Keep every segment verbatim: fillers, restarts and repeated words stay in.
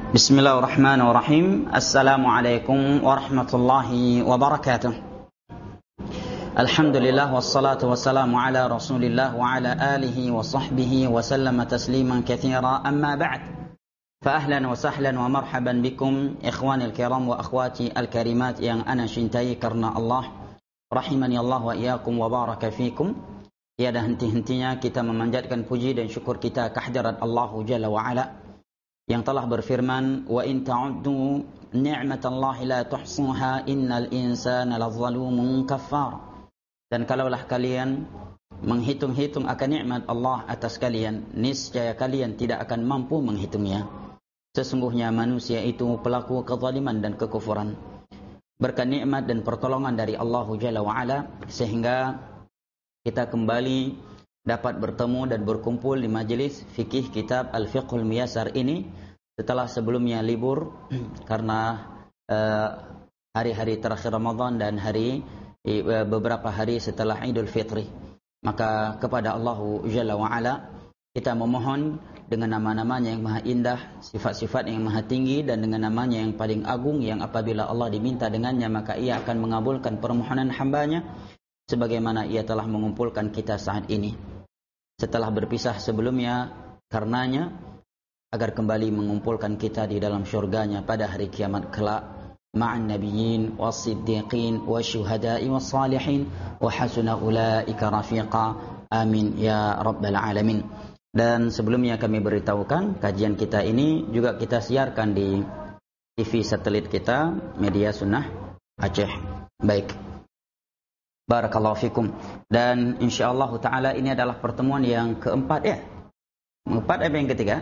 Bismillahirrahmanirrahim. Assalamualaikum warahmatullahi wabarakatuh. Alhamdulillah wassalatu wassalamu ala Rasulillah wa ala alihi wa sahbihi wa sallama tasliman katsira. Amma ba'd. Fa ahlan wa sahlan wa marhaban bikum ikhwani al-kiram wa akhwati al-karimat yang ana cintai karena Allah. Rahimani Allah wa iyyakum wa baraka fikum. Tiada henti-hentinya kita memanjatkan puji dan syukur kita kehadirat Allah Jalla wa ala yang telah berfirman, wa in ta'uddu ni'matallahi la tuhsuha innal insana lazalumun kafar. Dan kalaulah kalian menghitung-hitung akan nikmat Allah atas kalian, niscaya kalian tidak akan mampu menghitungnya. Sesungguhnya manusia itu pelaku kezaliman dan kekufuran. Berkat nikmat dan pertolongan dari Allah Jalla wa ala sehingga kita kembali dapat bertemu dan berkumpul di majelis fikih kitab Al-Fiqhul Muyassar ini setelah sebelumnya libur karena hari-hari uh, terakhir Ramadan dan hari uh, beberapa hari setelah Idul Fitri. Maka kepada Allah Jalla wa ala kita memohon dengan nama-namanya yang maha indah, sifat-sifat yang maha tinggi, dan dengan namanya yang paling agung yang apabila Allah diminta dengannya maka ia akan mengabulkan permohonan hambanya sebagaimana ia telah mengumpulkan kita saat ini. Setelah berpisah sebelumnya karenanya agar kembali mengumpulkan kita di dalam syurganya pada hari kiamat kelak ma'an nabiyyin was-siddiqin wasyuhada'i was-salihin wa hasuna ulaika rafiqa. Amin ya rabbal alamin. Dan sebelumnya kami beritahukan kajian kita ini juga kita siarkan di T V satelit kita Media Sunnah Aceh. Baik. Barakallahu fikum. Dan insyaallah ta'ala ini adalah pertemuan yang keempat ya. Keempat apa yang ketiga?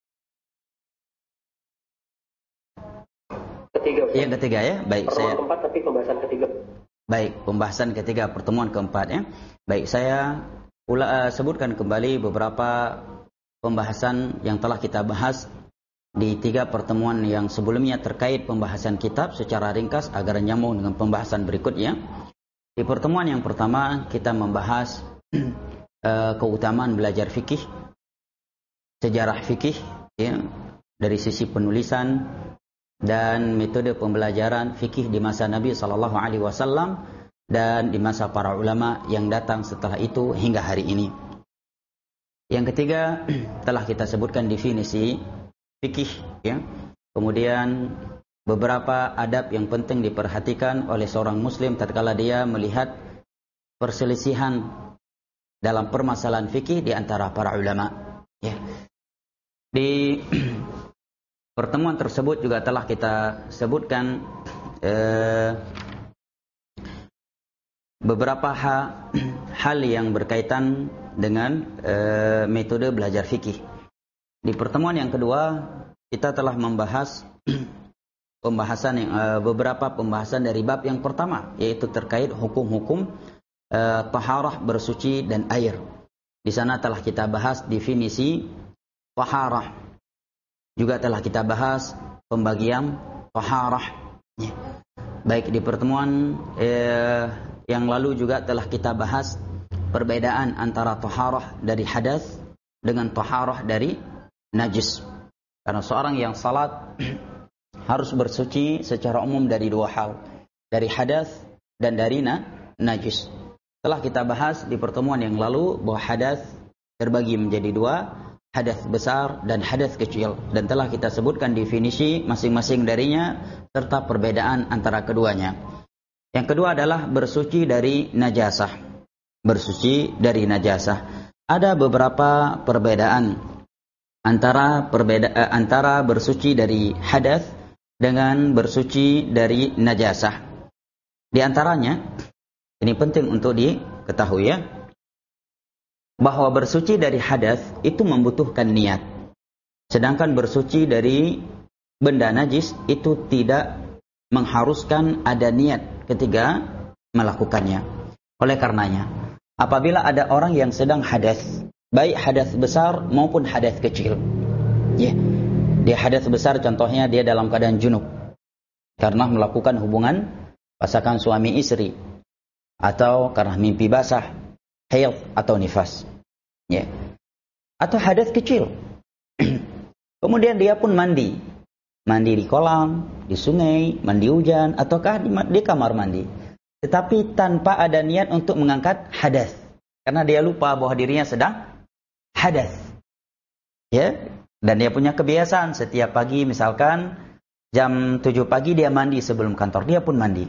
Ketiga. Yang ketiga ya. Baik, pertemuan saya keempat tapi pembahasan ketiga. Baik, pembahasan ketiga pertemuan keempat ya. Baik, saya pula uh, sebutkan kembali beberapa pembahasan yang telah kita bahas di tiga pertemuan yang sebelumnya terkait pembahasan kitab secara ringkas agar nyambung dengan pembahasan berikutnya. Di pertemuan yang pertama kita membahas uh, keutamaan belajar fikih, sejarah fikih ya, dari sisi penulisan dan metode pembelajaran fikih di masa Nabi sallallahu alaihi wasallam dan di masa para ulama yang datang setelah itu hingga hari ini. Yang ketiga telah kita sebutkan definisi fikih ya. Kemudian beberapa adab yang penting diperhatikan oleh seorang muslim tatkala dia melihat perselisihan dalam permasalahan fikih di antara para ulama ya. Di pertemuan tersebut juga telah kita sebutkan eh, beberapa ha, hal yang berkaitan dengan eh, metode belajar fikih. Di pertemuan yang kedua kita telah membahas pembahasan yang uh, beberapa pembahasan dari bab yang pertama yaitu terkait hukum-hukum uh, taharah bersuci dan air. Di sana telah kita bahas definisi taharah. Juga telah kita bahas pembagian taharah. Ya. Baik di pertemuan uh, yang lalu juga telah kita bahas perbedaan antara taharah dari hadas dengan taharah dari najis. Karena seorang yang salat harus bersuci secara umum dari dua hal, dari hadas dan dari na, najis. Telah kita bahas di pertemuan yang lalu bahwa hadas terbagi menjadi dua, hadas besar dan hadas kecil, dan telah kita sebutkan definisi masing-masing darinya serta perbedaan antara keduanya. Yang kedua adalah bersuci dari najasah. Bersuci dari najasah. Ada beberapa perbedaan antara perbeda antara bersuci dari hadas dengan bersuci dari najasah. Di antaranya, ini penting untuk diketahui ya, bahwa bersuci dari hadas itu membutuhkan niat. Sedangkan bersuci dari benda najis itu tidak mengharuskan ada niat ketika melakukannya. Oleh karenanya, apabila ada orang yang sedang hadas, baik hadas besar maupun hadas kecil, ya. Dia hadas besar contohnya dia dalam keadaan junub karena melakukan hubungan pasangan suami istri atau karena mimpi basah, haid atau nifas. Ya. Atau hadas kecil. Kemudian dia pun mandi. mandi di kolam, di sungai, mandi hujan, ataukah di, di kamar mandi. Tetapi tanpa ada niat untuk mengangkat hadas. Karena dia lupa bahwa dirinya sedang hadas. Ya, dan dia punya kebiasaan setiap pagi misalkan jam tujuh pagi dia mandi sebelum kantor, dia pun mandi.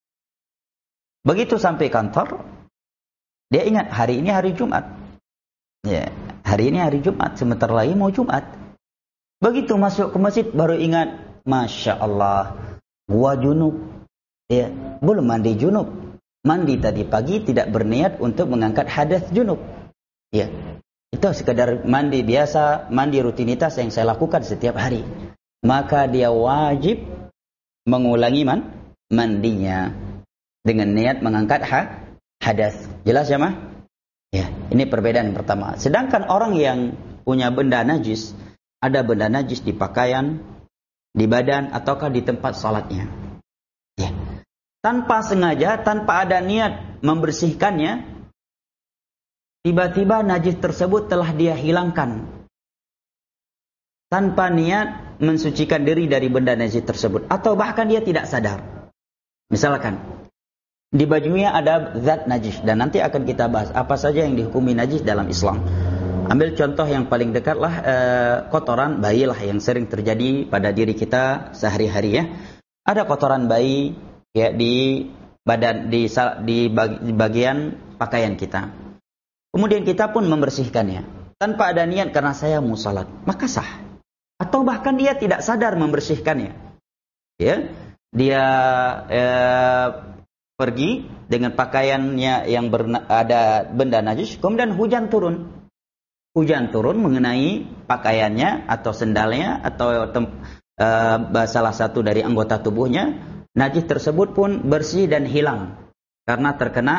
Begitu sampai kantor, dia ingat hari ini hari Jumat. Ya, hari ini hari Jumat, sebentar lagi mau Jumat. Begitu masuk ke masjid baru ingat, Masya Allah, gua junub. Ya, belum mandi junub. Mandi tadi pagi tidak berniat untuk mengangkat hadas junub. Ya, itu sekadar mandi biasa, mandi rutinitas yang saya lakukan setiap hari. Maka dia wajib mengulangi man, mandinya dengan niat mengangkat ha, hadas. Jelas ya, Mah? Ya, ini perbedaan yang pertama. Sedangkan orang yang punya benda najis, ada benda najis di pakaian, di badan, ataukah di tempat salatnya. Ya. Tanpa sengaja, tanpa ada niat membersihkannya, tiba-tiba najis tersebut telah dia hilangkan. Tanpa niat mensucikan diri dari benda najis tersebut. Atau bahkan dia tidak sadar. Misalkan, di bajunya ada zat najis. Dan nanti akan kita bahas apa saja yang dihukumi najis dalam Islam. Ambil contoh yang paling dekatlah, eh, kotoran bayi lah yang sering terjadi pada diri kita sehari-hari ya. Ada kotoran bayi ya di badan, di, di, bag, di bagian pakaian kita. Kemudian kita pun membersihkannya tanpa ada niat karena saya mau salat, maka sah. Atau bahkan dia tidak sadar membersihkannya. Ya, dia eh, pergi dengan pakaiannya yang berna, ada benda najis, kemudian hujan turun. Hujan turun mengenai pakaiannya atau sendalnya atau tem, uh, salah satu dari anggota tubuhnya, najis tersebut pun bersih dan hilang karena terkena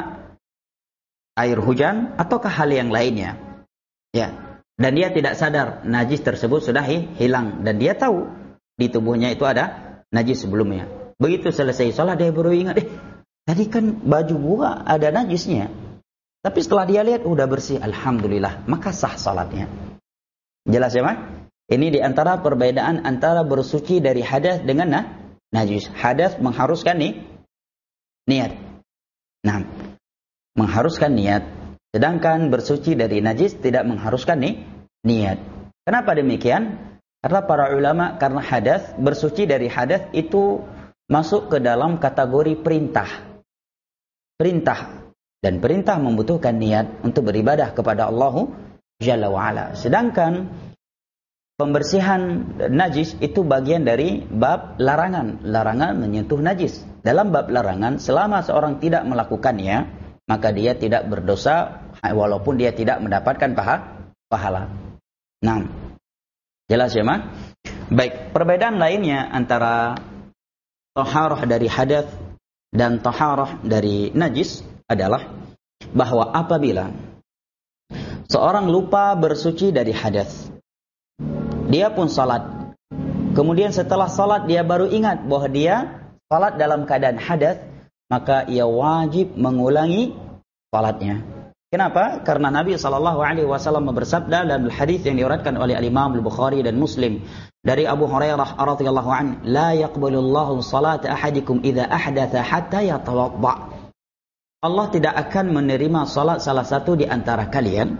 air hujan ataukah hal yang lainnya. Ya, dan dia tidak sadar najis tersebut sudah hilang dan dia tahu di tubuhnya itu ada najis sebelumnya. Begitu selesai sholat dia baru ingat, eh tadi kan baju gua ada najisnya. Tapi setelah dia lihat udah bersih, alhamdulillah, maka sah salatnya. Jelas ya, Mas? Ini diantara perbedaan antara bersuci dari hadas dengan nah, najis. Hadas mengharuskan nih niat. Nah, mengharuskan niat. Sedangkan bersuci dari najis tidak mengharuskan nih niat. Kenapa demikian? Karena para ulama, karena hadas, bersuci dari hadas itu masuk ke dalam kategori perintah. Perintah. Dan perintah membutuhkan niat untuk beribadah kepada Allah Jalla wa'ala. Sedangkan pembersihan najis itu bagian dari bab larangan. Larangan menyentuh najis. Dalam bab larangan, selama seorang tidak melakukannya, maka dia tidak berdosa walaupun dia tidak mendapatkan pahala. Nah, jelas ya, Mas? Baik, perbedaan lainnya antara taharah dari hadas dan taharah dari najis adalah bahwa apabila seorang lupa bersuci dari hadas, dia pun salat, kemudian setelah salat dia baru ingat bahwa dia salat dalam keadaan hadas, maka ia wajib mengulangi salatnya. Kenapa? Karena Nabi sallallahu alaihi wasallam bersabda dalam hadis yang diriwayatkan oleh Imam Al-Bukhari dan Muslim dari Abu Hurairah radhiyallahu anhu, la yaqbalullahu salata ahadikum idza ahdatha hatta yatawadda. Allah tidak akan menerima salat salah satu di antara kalian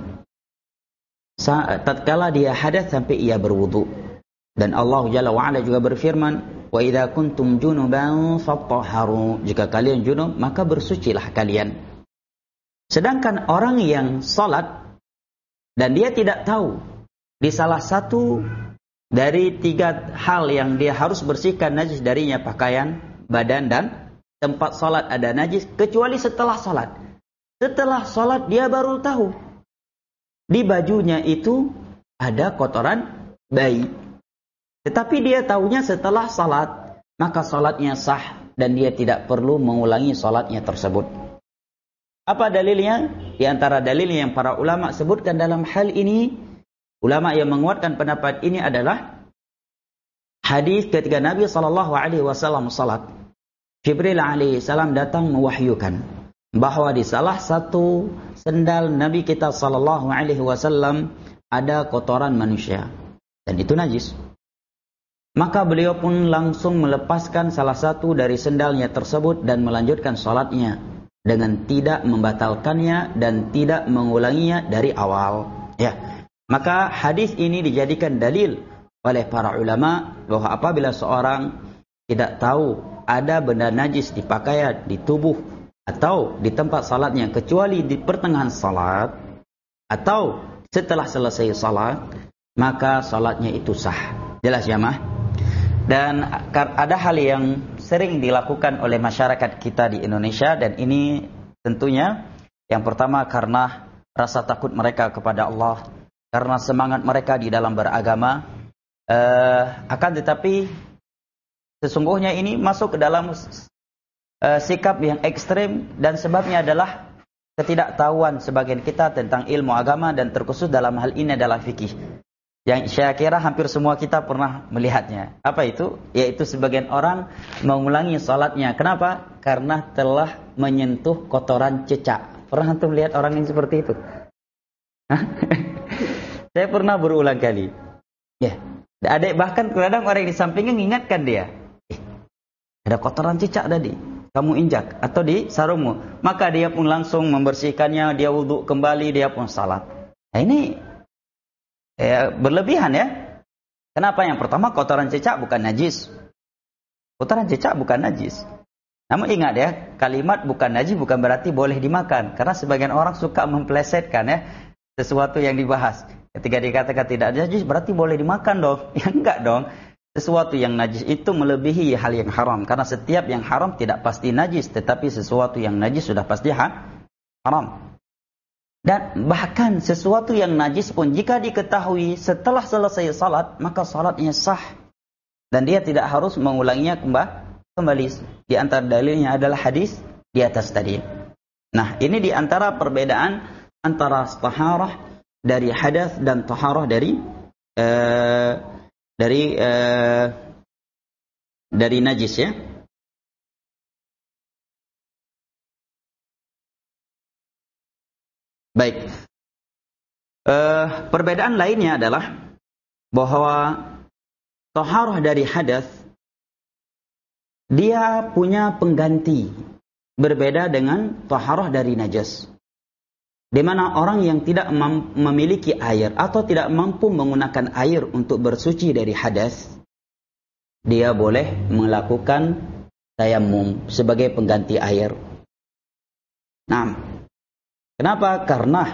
tatkala dia hadas sampai ia berwudu. Dan Allah Jalla wa Ala juga berfirman, wa idza kuntum junuban fatahharu, jika kalian junub maka bersucilah kalian. Sedangkan orang yang salat dan dia tidak tahu di salah satu dari tiga hal yang dia harus bersihkan najis darinya, pakaian, badan dan tempat salat ada najis, kecuali setelah salat. Setelah salat dia baru tahu di bajunya itu ada kotoran bayi. Tetapi dia tahunya setelah salat, maka salatnya sah dan dia tidak perlu mengulangi salatnya tersebut. Apa dalilnya? Di antara dalil yang para ulama sebutkan dalam hal ini, ulama yang menguatkan pendapat ini adalah hadis ketika Nabi sallallahu alaihi wasallam salat. Jibril alaihi salam datang mewahyukan bahwa di salah satu sendal Nabi kita sallallahu alaihi wasallam ada kotoran manusia dan itu najis. Maka beliau pun langsung melepaskan salah satu dari sendalnya tersebut dan melanjutkan salatnya dengan tidak membatalkannya dan tidak mengulanginya dari awal. Ya. Maka hadis ini dijadikan dalil oleh para ulama bahwa apabila seorang tidak tahu ada benda najis di pakaian, di tubuh atau di tempat salatnya kecuali di pertengahan salat atau setelah selesai salat, maka salatnya itu sah. Jelas ya, Mah? Dan ada hal yang sering dilakukan oleh masyarakat kita di Indonesia, dan ini tentunya yang pertama karena rasa takut mereka kepada Allah, karena semangat mereka di dalam beragama, eh, akan tetapi sesungguhnya ini masuk ke dalam uh, sikap yang ekstrem, dan sebabnya adalah ketidaktahuan sebagian kita tentang ilmu agama, dan terkhusus dalam hal ini adalah fikih. Yang saya kira hampir semua kita pernah melihatnya. Apa itu? Yaitu sebagian orang mengulangi salatnya. Kenapa? Karena telah menyentuh kotoran cecak. Pernah antum lihat orang yang seperti itu? Saya pernah berulang kali. Ya, ada bahkan kadang orang di sampingnya mengingatkan dia. Eh, ada kotoran cecak tadi, kamu injak atau di sarungmu. Maka dia pun langsung membersihkannya, dia wudhu kembali, dia pun salat. Nah ini ya, berlebihan ya. Kenapa? Yang pertama, kotoran cecak bukan najis. Kotoran cecak bukan najis. Namun ingat ya, kalimat bukan najis bukan berarti boleh dimakan. Karena sebagian orang suka memplesetkan ya sesuatu yang dibahas. Ketika dikatakan tidak najis berarti boleh dimakan dong. Ya enggak dong. Sesuatu yang najis itu melebihi hal yang haram. Karena setiap yang haram tidak pasti najis, tetapi sesuatu yang najis sudah pasti haram. Dan bahkan sesuatu yang najis pun jika diketahui setelah selesai salat, maka salatnya sah. Dan dia tidak harus mengulanginya kembali. Di antara dalilnya adalah hadis di atas tadi. Nah, ini di antara perbedaan antara taharah dari hadas dan taharah dari uh, dari uh, dari najis ya. Baik, uh, perbedaan lainnya adalah bahwa taharah dari hadas dia punya pengganti, berbeda dengan taharah dari najas. Di mana orang yang tidak memiliki air atau tidak mampu menggunakan air untuk bersuci dari hadas, dia boleh melakukan tayammum sebagai pengganti air. Nah, kenapa? Karena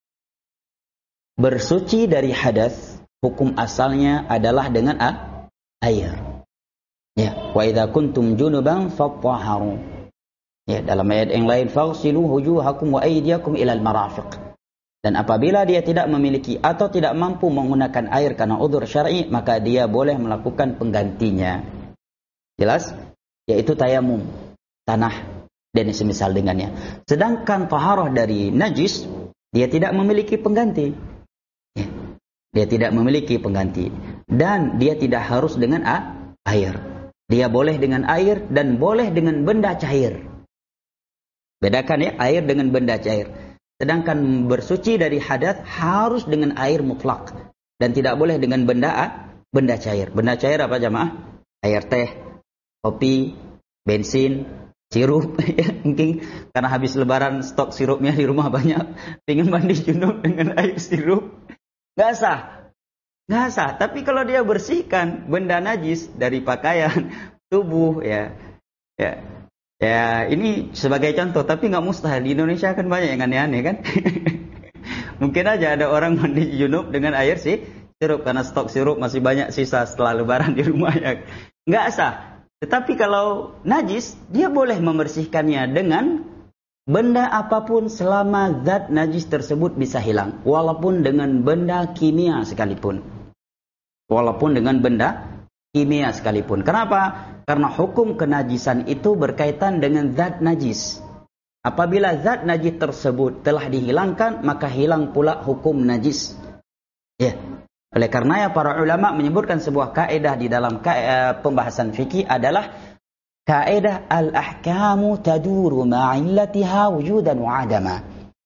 bersuci dari hadas hukum asalnya adalah dengan air. Ya, wa idza kuntum junuban fatahharu. Ya, dalam ayat yang lain faghsilu wujuhakum wa aydiyakum ilal marafiq. Dan apabila dia tidak memiliki atau tidak mampu menggunakan air karena udzur syar'i, maka dia boleh melakukan penggantinya. Jelas? Yaitu tayamum, tanah dan semisal dengannya. Sedangkan taharah dari najis, dia tidak memiliki pengganti. Ya, dia tidak memiliki pengganti. Dan dia tidak harus dengan air. Dia boleh dengan air dan boleh dengan benda cair. Bedakan ya, air dengan benda cair. Sedangkan bersuci dari hadas harus dengan air mutlak. Dan tidak boleh dengan benda benda cair. Benda cair apa jamaah? Air teh, kopi, bensin, sirup. Mungkin karena habis lebaran stok sirupnya di rumah banyak. Pengen mandi junub dengan air sirup. Nggak sah. Nggak sah. Tapi kalau dia bersihkan benda najis dari pakaian, tubuh, ya, ya, ya ini sebagai contoh. Tapi nggak mustahil. Di Indonesia kan banyak yang aneh-aneh kan. Mungkin aja ada orang mandi junub dengan air sih sirup karena stok sirup masih banyak sisa setelah lebaran di rumah ya. Nggak sah. Tetapi kalau najis, dia boleh membersihkannya dengan benda apapun selama zat najis tersebut bisa hilang. Walaupun dengan benda kimia sekalipun. Walaupun dengan benda kimia sekalipun. Kenapa? Karena hukum kenajisan itu berkaitan dengan zat najis. Apabila zat najis tersebut telah dihilangkan, maka hilang pula hukum najis. Ya. Oleh karenanya para ulama menyebutkan sebuah kaidah di dalam kaidah, pembahasan fikih adalah kaidah al-ahkamu taduru ma'illatiha wujudan wa adama.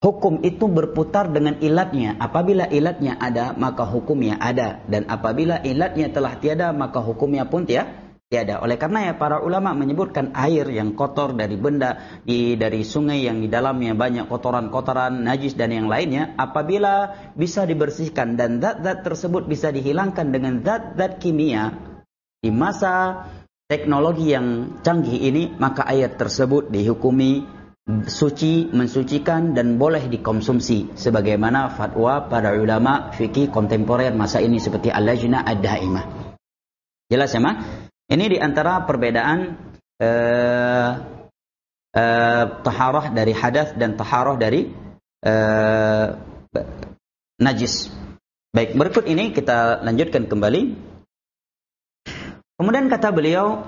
Hukum itu berputar dengan ilatnya. Apabila ilatnya ada, maka hukumnya ada. Dan apabila ilatnya telah tiada, maka hukumnya pun tiada. Tiada. Oleh karena ya para ulama menyebutkan air yang kotor dari benda, di, dari sungai yang di dalamnya banyak kotoran-kotoran, najis dan yang lainnya, apabila bisa dibersihkan dan zat-zat tersebut bisa dihilangkan dengan zat-zat kimia di masa teknologi yang canggih ini, maka air tersebut dihukumi suci, mensucikan dan boleh dikonsumsi sebagaimana fatwa para ulama fikih kontemporer masa ini seperti Al-Lajnah Ad-Daimah. Jelas ya, Ma? Ini di antara perbedaan eh, eh, taharah dari hadas dan taharah dari eh, najis. Baik, berikut ini kita lanjutkan kembali. Kemudian kata beliau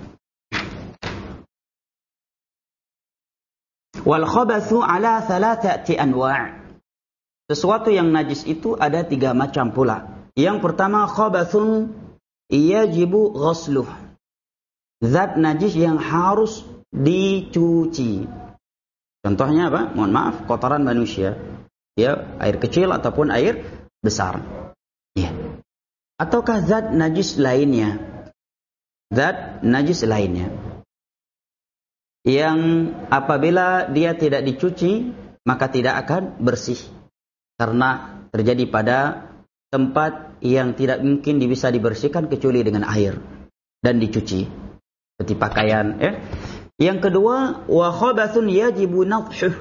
wal khabathu ala thalathati anwa'. Sesuatu yang najis itu ada tiga macam pula. Yang pertama khabathun yajibu ghusluh. Zat najis yang harus dicuci. Contohnya apa? Mohon maaf, kotoran manusia. Ya, air kecil ataupun air besar. Ya. Ataukah zat najis lainnya? Zat najis lainnya yang apabila dia tidak dicuci maka tidak akan bersih karena terjadi pada tempat yang tidak mungkin bisa dibersihkan kecuali dengan air dan dicuci seperti pakaian ya. Yang kedua wa khabathun yajibu nadhuh,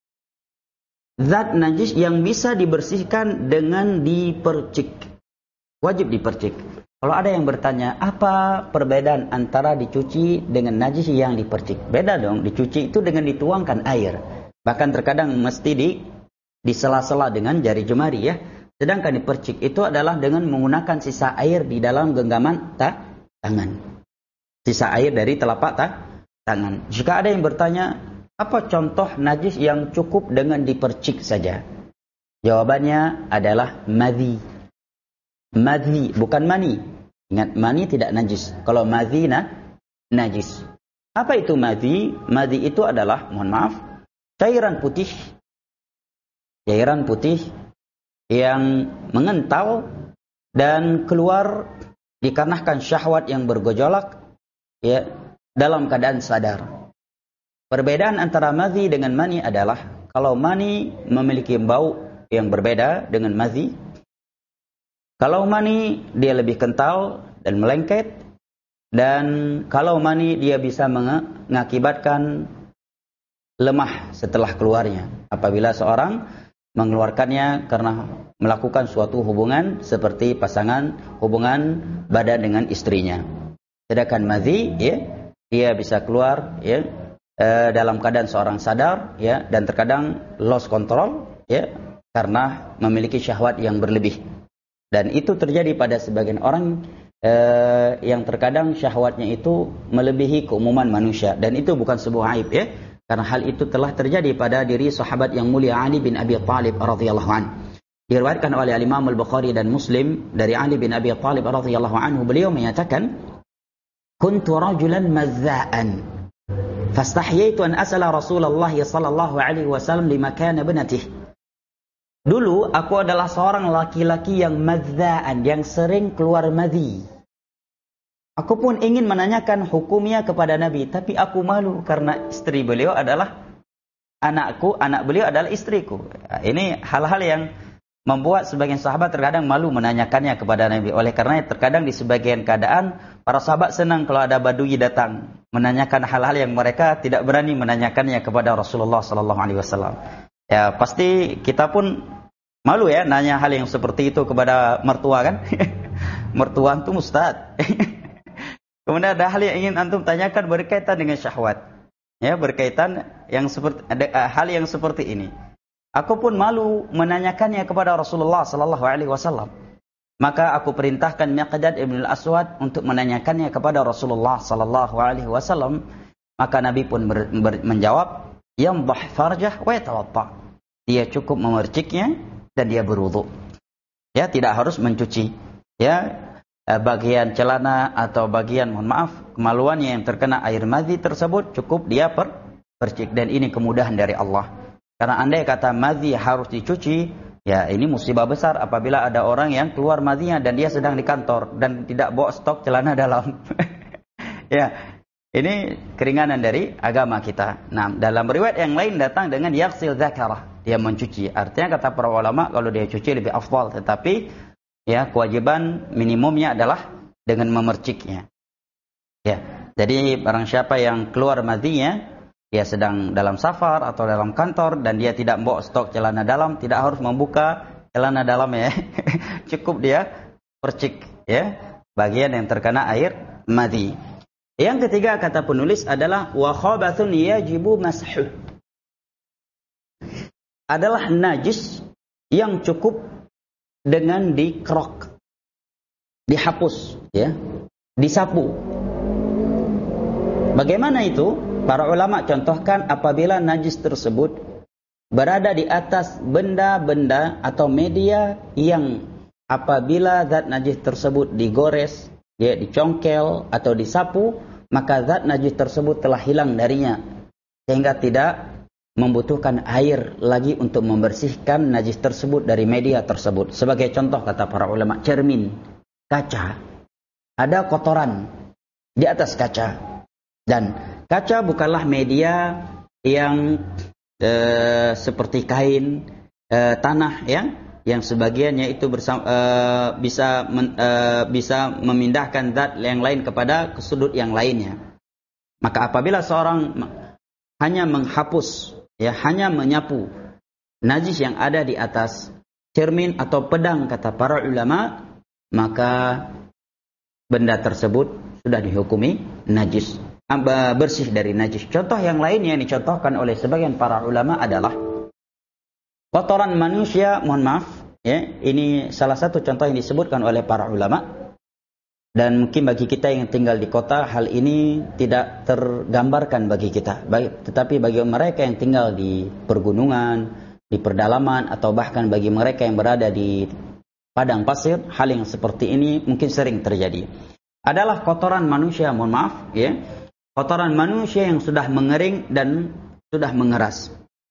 zat najis yang bisa dibersihkan dengan dipercik, wajib dipercik. Kalau ada yang bertanya, apa perbedaan antara dicuci dengan najis yang dipercik? Beda dong, dicuci itu dengan dituangkan air. Bahkan terkadang mesti di disela-sela dengan jari jemari ya. Sedangkan dipercik itu adalah dengan menggunakan sisa air di dalam genggaman ta, tangan. Sisa air dari telapak ta, tangan. Jika ada yang bertanya, apa contoh najis yang cukup dengan dipercik saja? Jawabannya adalah madhi. Madhi, bukan mani. Ingat, mani tidak najis. Kalau madhi nah, najis. Apa itu madhi? Madhi itu adalah, mohon maaf, cairan putih. Cairan putih yang mengental dan keluar dikarenakan syahwat yang bergejolak ya, dalam keadaan sadar. Perbedaan antara madhi dengan mani adalah kalau mani memiliki bau yang berbeda dengan madhi. Kalau mani dia lebih kental dan melengket, dan kalau mani dia bisa mengakibatkan lemah setelah keluarnya apabila seorang mengeluarkannya karena melakukan suatu hubungan seperti pasangan hubungan badan dengan istrinya. Sedangkan madhi ya, dia bisa keluar ya eh, dalam keadaan seorang sadar ya, dan terkadang lost control ya karena memiliki syahwat yang berlebih. Dan itu terjadi pada sebagian orang eh, yang terkadang syahwatnya itu melebihi keumuman manusia. Dan itu bukan sebuah aib ya. Karena hal itu telah terjadi pada diri sahabat yang mulia Ali bin Abi Thalib radhiyallahu anhu. Diriwayatkan oleh Imam Al-Bukhari dan Muslim dari Ali bin Abi Thalib radhiyallahu anhu, beliau menyatakan, "Kuntu rajulan mazza'an, fastahyaitu an as'ala Rasulullah sallallahu alaihi wasallam lima kana ibnatihi." Dulu aku adalah seorang laki-laki yang madza'an, yang sering keluar madhi. Aku pun ingin menanyakan hukumnya kepada Nabi, tapi aku malu karena istri beliau adalah anakku, anak beliau adalah istriku. Ini hal-hal yang membuat sebagian sahabat terkadang malu menanyakannya kepada Nabi. Oleh karena terkadang di sebagian keadaan para sahabat senang kalau ada badui datang menanyakan hal-hal yang mereka tidak berani menanyakannya kepada Rasulullah sallallahu alaihi wasallam. Ya, pasti kita pun malu ya nanya hal yang seperti itu kepada mertua kan. Mertua antum ustaz. Kemudian ada hal yang ingin antum tanyakan berkaitan dengan syahwat. Ya, berkaitan yang seperti ada hal yang seperti ini. Aku pun malu menanyakannya kepada Rasulullah sallallahu alaihi wasallam. Maka aku perintahkan Miqdad ibn al-Aswad untuk menanyakannya kepada Rasulullah sallallahu alaihi wasallam. Maka Nabi pun ber, ber, menjawab, "Yamdah farjah wa yatawadda." Dia cukup memerciknya dan dia berwudu. Ya, tidak harus mencuci. Ya, bagian celana atau bagian, mohon maaf, kemaluannya yang terkena air madhi tersebut cukup dia per, percik, dan ini kemudahan dari Allah. Karena andai kata madhi harus dicuci, ya ini musibah besar apabila ada orang yang keluar madhinya dan dia sedang di kantor dan tidak bawa stok celana dalam. Ya, ini keringanan dari agama kita. Nah, dalam riwayat yang lain datang dengan yaksil zakarah, dia mencuci. Artinya kata para ulama kalau dia cuci lebih afdal, tetapi ya kewajiban minimumnya adalah dengan memerciknya. Ya, jadi barang siapa yang keluar madhinya, dia sedang dalam safar atau dalam kantor dan dia tidak bawa stok celana dalam, tidak harus membuka celana dalam ya. Cukup dia percik ya bagian yang terkena air madhi. Yang ketiga kata penulis adalah wa khabathun yajibu mashuh. Adalah najis yang cukup dengan dikerok, dihapus ya, disapu. Bagaimana itu? Para ulama contohkan apabila najis tersebut berada di atas benda-benda atau media yang apabila zat najis tersebut digores, dia dicongkel atau disapu, maka zat najis tersebut telah hilang darinya sehingga tidak membutuhkan air lagi untuk membersihkan najis tersebut dari media tersebut. Sebagai contoh kata para ulama, cermin, kaca, ada kotoran di atas kaca. Dan kaca bukanlah media yang e, seperti kain, e, tanah ya, yang sebagiannya itu bersama, e, bisa men, e, bisa memindahkan zat yang lain kepada ke sudut yang lainnya. Maka apabila seorang hanya menghapus, ya hanya menyapu najis yang ada di atas cermin atau pedang kata para ulama, maka benda tersebut sudah dihukumi najis, bersih dari najis. Contoh yang lainnya yang dicontohkan oleh sebagian para ulama adalah kotoran manusia. Mohon maaf ya, ini salah satu contoh yang disebutkan oleh para ulama, dan mungkin bagi kita yang tinggal di kota hal ini tidak tergambarkan bagi kita, tetapi bagi mereka yang tinggal di pergunungan, di pedalaman, atau bahkan bagi mereka yang berada di padang pasir, hal yang seperti ini mungkin sering terjadi. Adalah kotoran manusia, mohon maaf ya, kotoran manusia yang sudah mengering dan sudah mengeras.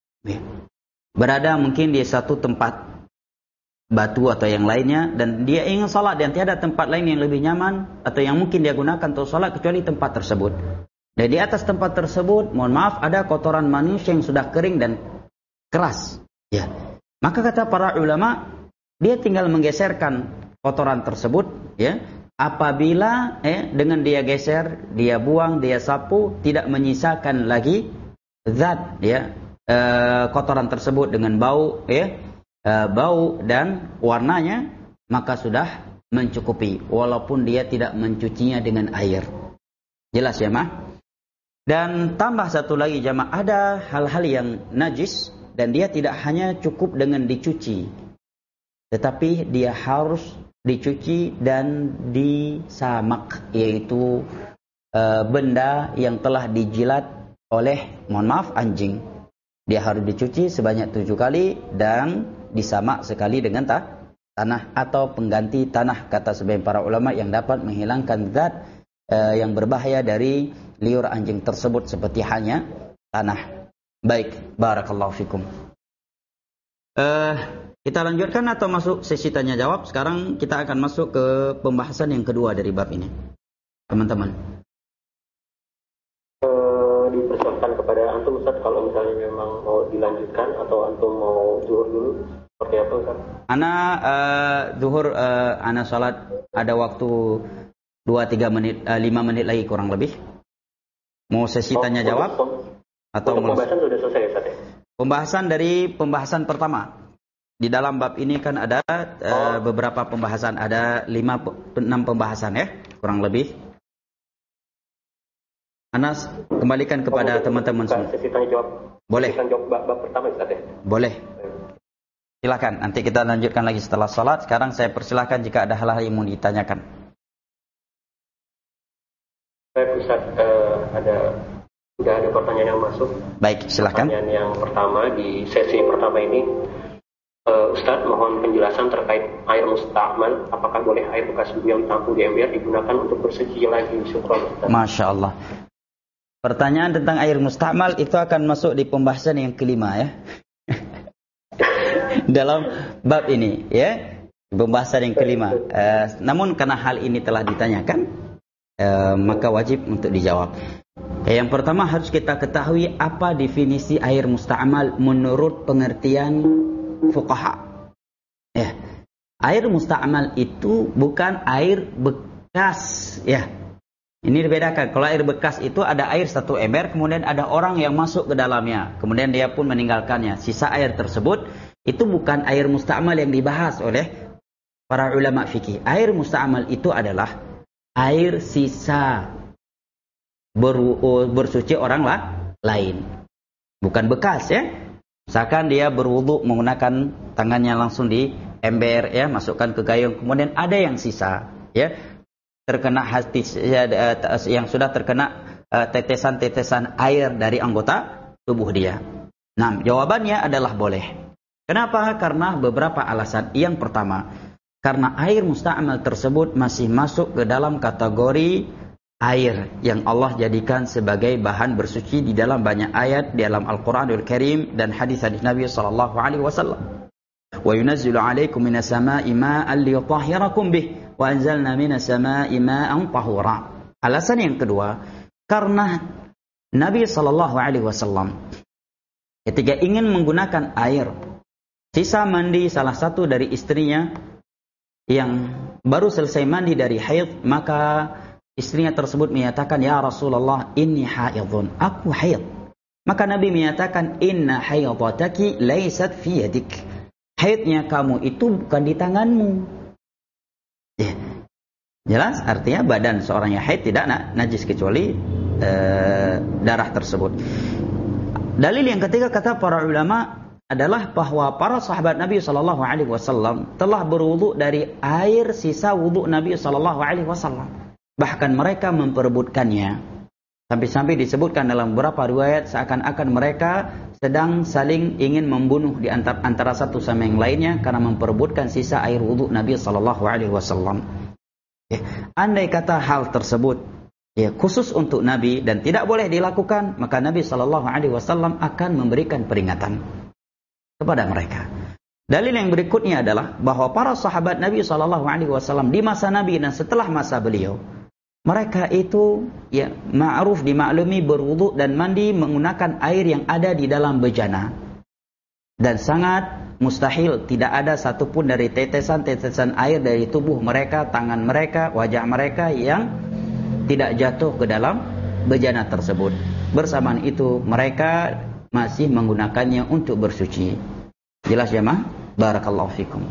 Berada mungkin di satu tempat batu atau yang lainnya, dan dia ingin salat dan tiada tempat lain yang lebih nyaman atau yang mungkin dia gunakan untuk salat kecuali tempat tersebut. Dan di atas tempat tersebut, mohon maaf, ada kotoran manusia yang sudah kering dan keras. Ya. Maka kata para ulama, dia tinggal menggeserkan kotoran tersebut, ya. Apabila eh, dengan dia geser, dia buang, dia sapu, tidak menyisakan lagi zat ya eh, kotoran tersebut dengan bau ya eh, bau dan warnanya, maka sudah mencukupi walaupun dia tidak mencucinya dengan air. Jelas ya, Mah? Dan tambah satu lagi jamaah, ada hal-hal yang najis dan dia tidak hanya cukup dengan dicuci, tetapi dia harus dicuci dan disamak, yaitu e, benda yang telah dijilat oleh, mohon maaf, anjing. Dia harus dicuci sebanyak tujuh kali dan disamak sekali dengan ta tanah atau pengganti tanah, kata sebagian para ulama, yang dapat menghilangkan zat e, yang berbahaya dari liur anjing tersebut seperti hanya tanah. Baik, barakallahu fikum. Uh, kita lanjutkan atau masuk sesi tanya jawab? Sekarang kita akan masuk ke pembahasan yang kedua dari bab ini, teman-teman. Uh, dipersiapkan kepada antum, Ustaz, kalau misalnya memang mau dilanjutkan atau antum mau zuhur dulu, seperti apa, Ustaz? Ana uh, zuhur, uh, ana salat ada waktu dua tiga menit, uh, lima menit lagi kurang lebih. Mau sesi oh, tanya jawab oh, atau mau pembahasan sudah selesai, Ustaz ya? Pembahasan dari pembahasan pertama. Di dalam bab ini kan ada uh, beberapa pembahasan, ada lima, enam pembahasan ya, kurang lebih. Anas, kembalikan kepada teman-teman semua. Sesi tanya jawab. Boleh. Sesi jawab bab, bab pertama, Ustaz ya? Boleh. Silakan, nanti kita lanjutkan lagi setelah salat. Sekarang saya persilahkan jika ada hal-hal yang mau ditanyakan. Baik, Ustaz, uh, ada sudah ada pertanyaan yang masuk. Baik, silakan. Pertanyaan yang pertama di sesi pertama ini, uh, Ustaz, mohon penjelasan terkait air musta'mal. Apakah boleh air bekas buang yang ditampung di ember digunakan untuk bersuci lagi? Syukran, Ustaz. Masya Allah. Pertanyaan tentang air musta'mal itu akan masuk di pembahasan yang kelima ya. dalam bab ini, ya, pembahasan yang kelima. Uh, namun karena hal ini telah ditanyakan, uh, maka wajib untuk dijawab. Yang pertama harus kita ketahui apa definisi air musta'mal menurut pengertian fuqaha. Ya, air musta'mal itu bukan air bekas, ya. Ini dibedakan. Kalau air bekas itu ada air satu ember, kemudian ada orang yang masuk ke dalamnya, kemudian dia pun meninggalkannya. Sisa air tersebut itu bukan air musta'mal yang dibahas oleh para ulama fikih. Air musta'mal itu adalah air sisa ber, bersuci orang lah, lain, bukan bekas, ya. Misalkan dia berwudu menggunakan tangannya langsung di ember, ya, masukkan ke gayung, kemudian ada yang sisa, ya, terkena hati, ya, yang sudah terkena uh, tetesan-tetesan air dari anggota tubuh dia. Nah, jawabannya adalah boleh. Kenapa? Karena beberapa alasan. Yang pertama, karena air musta'mal tersebut masih masuk ke dalam kategori air yang Allah jadikan sebagai bahan bersuci di dalam banyak ayat di dalam Al-Quranul Karim dan hadis-hadis Nabi sallallahu alaihi wasallam. Wa yunazzilu 'alaikum minas sama'i ma'an liyutahhirakum bih wa anzalna minas sama'i ma'an tahura. Alasan yang kedua, karena Nabi sallallahu alaihi wasallam ketika ingin menggunakan air sisa mandi salah satu dari istrinya yang baru selesai mandi dari haid, maka istrinya tersebut menyatakan, "Ya Rasulullah, inni haidun, aku haid." Maka Nabi menyatakan, "Inna haidataki laysat fi yadik." Haidnya kamu itu bukan di tanganmu. Ya. Jelas, artinya badan seorang yang haid tidak najis kecuali uh, darah tersebut. Dalil yang ketiga kata para ulama adalah bahwa para sahabat Nabi sallallahu alaihi wasallam telah berwudu dari air sisa wudu Nabi sallallahu alaihi wasallam. Bahkan mereka memperebutkannya. Sampai-sampai disebutkan dalam beberapa riwayat seakan-akan mereka sedang saling ingin membunuh di antara, antara satu sama yang lainnya karena memperebutkan sisa air wudu Nabi sallallahu alaihi wasallam. Ya, andai kata hal tersebut ya khusus untuk Nabi dan tidak boleh dilakukan, maka Nabi sallallahu alaihi wasallam akan memberikan peringatan kepada mereka. Dalil yang berikutnya adalah bahwa para sahabat Nabi sallallahu alaihi wasallam di masa Nabi dan setelah masa beliau, mereka itu ya ma'ruf dimaklumi berwudu dan mandi menggunakan air yang ada di dalam bejana. Dan sangat mustahil tidak ada satupun dari tetesan-tetesan air dari tubuh mereka, tangan mereka, wajah mereka yang tidak jatuh ke dalam bejana tersebut. Bersamaan itu mereka masih menggunakannya untuk bersuci. Jelas jemaah? Barakallahu fikum.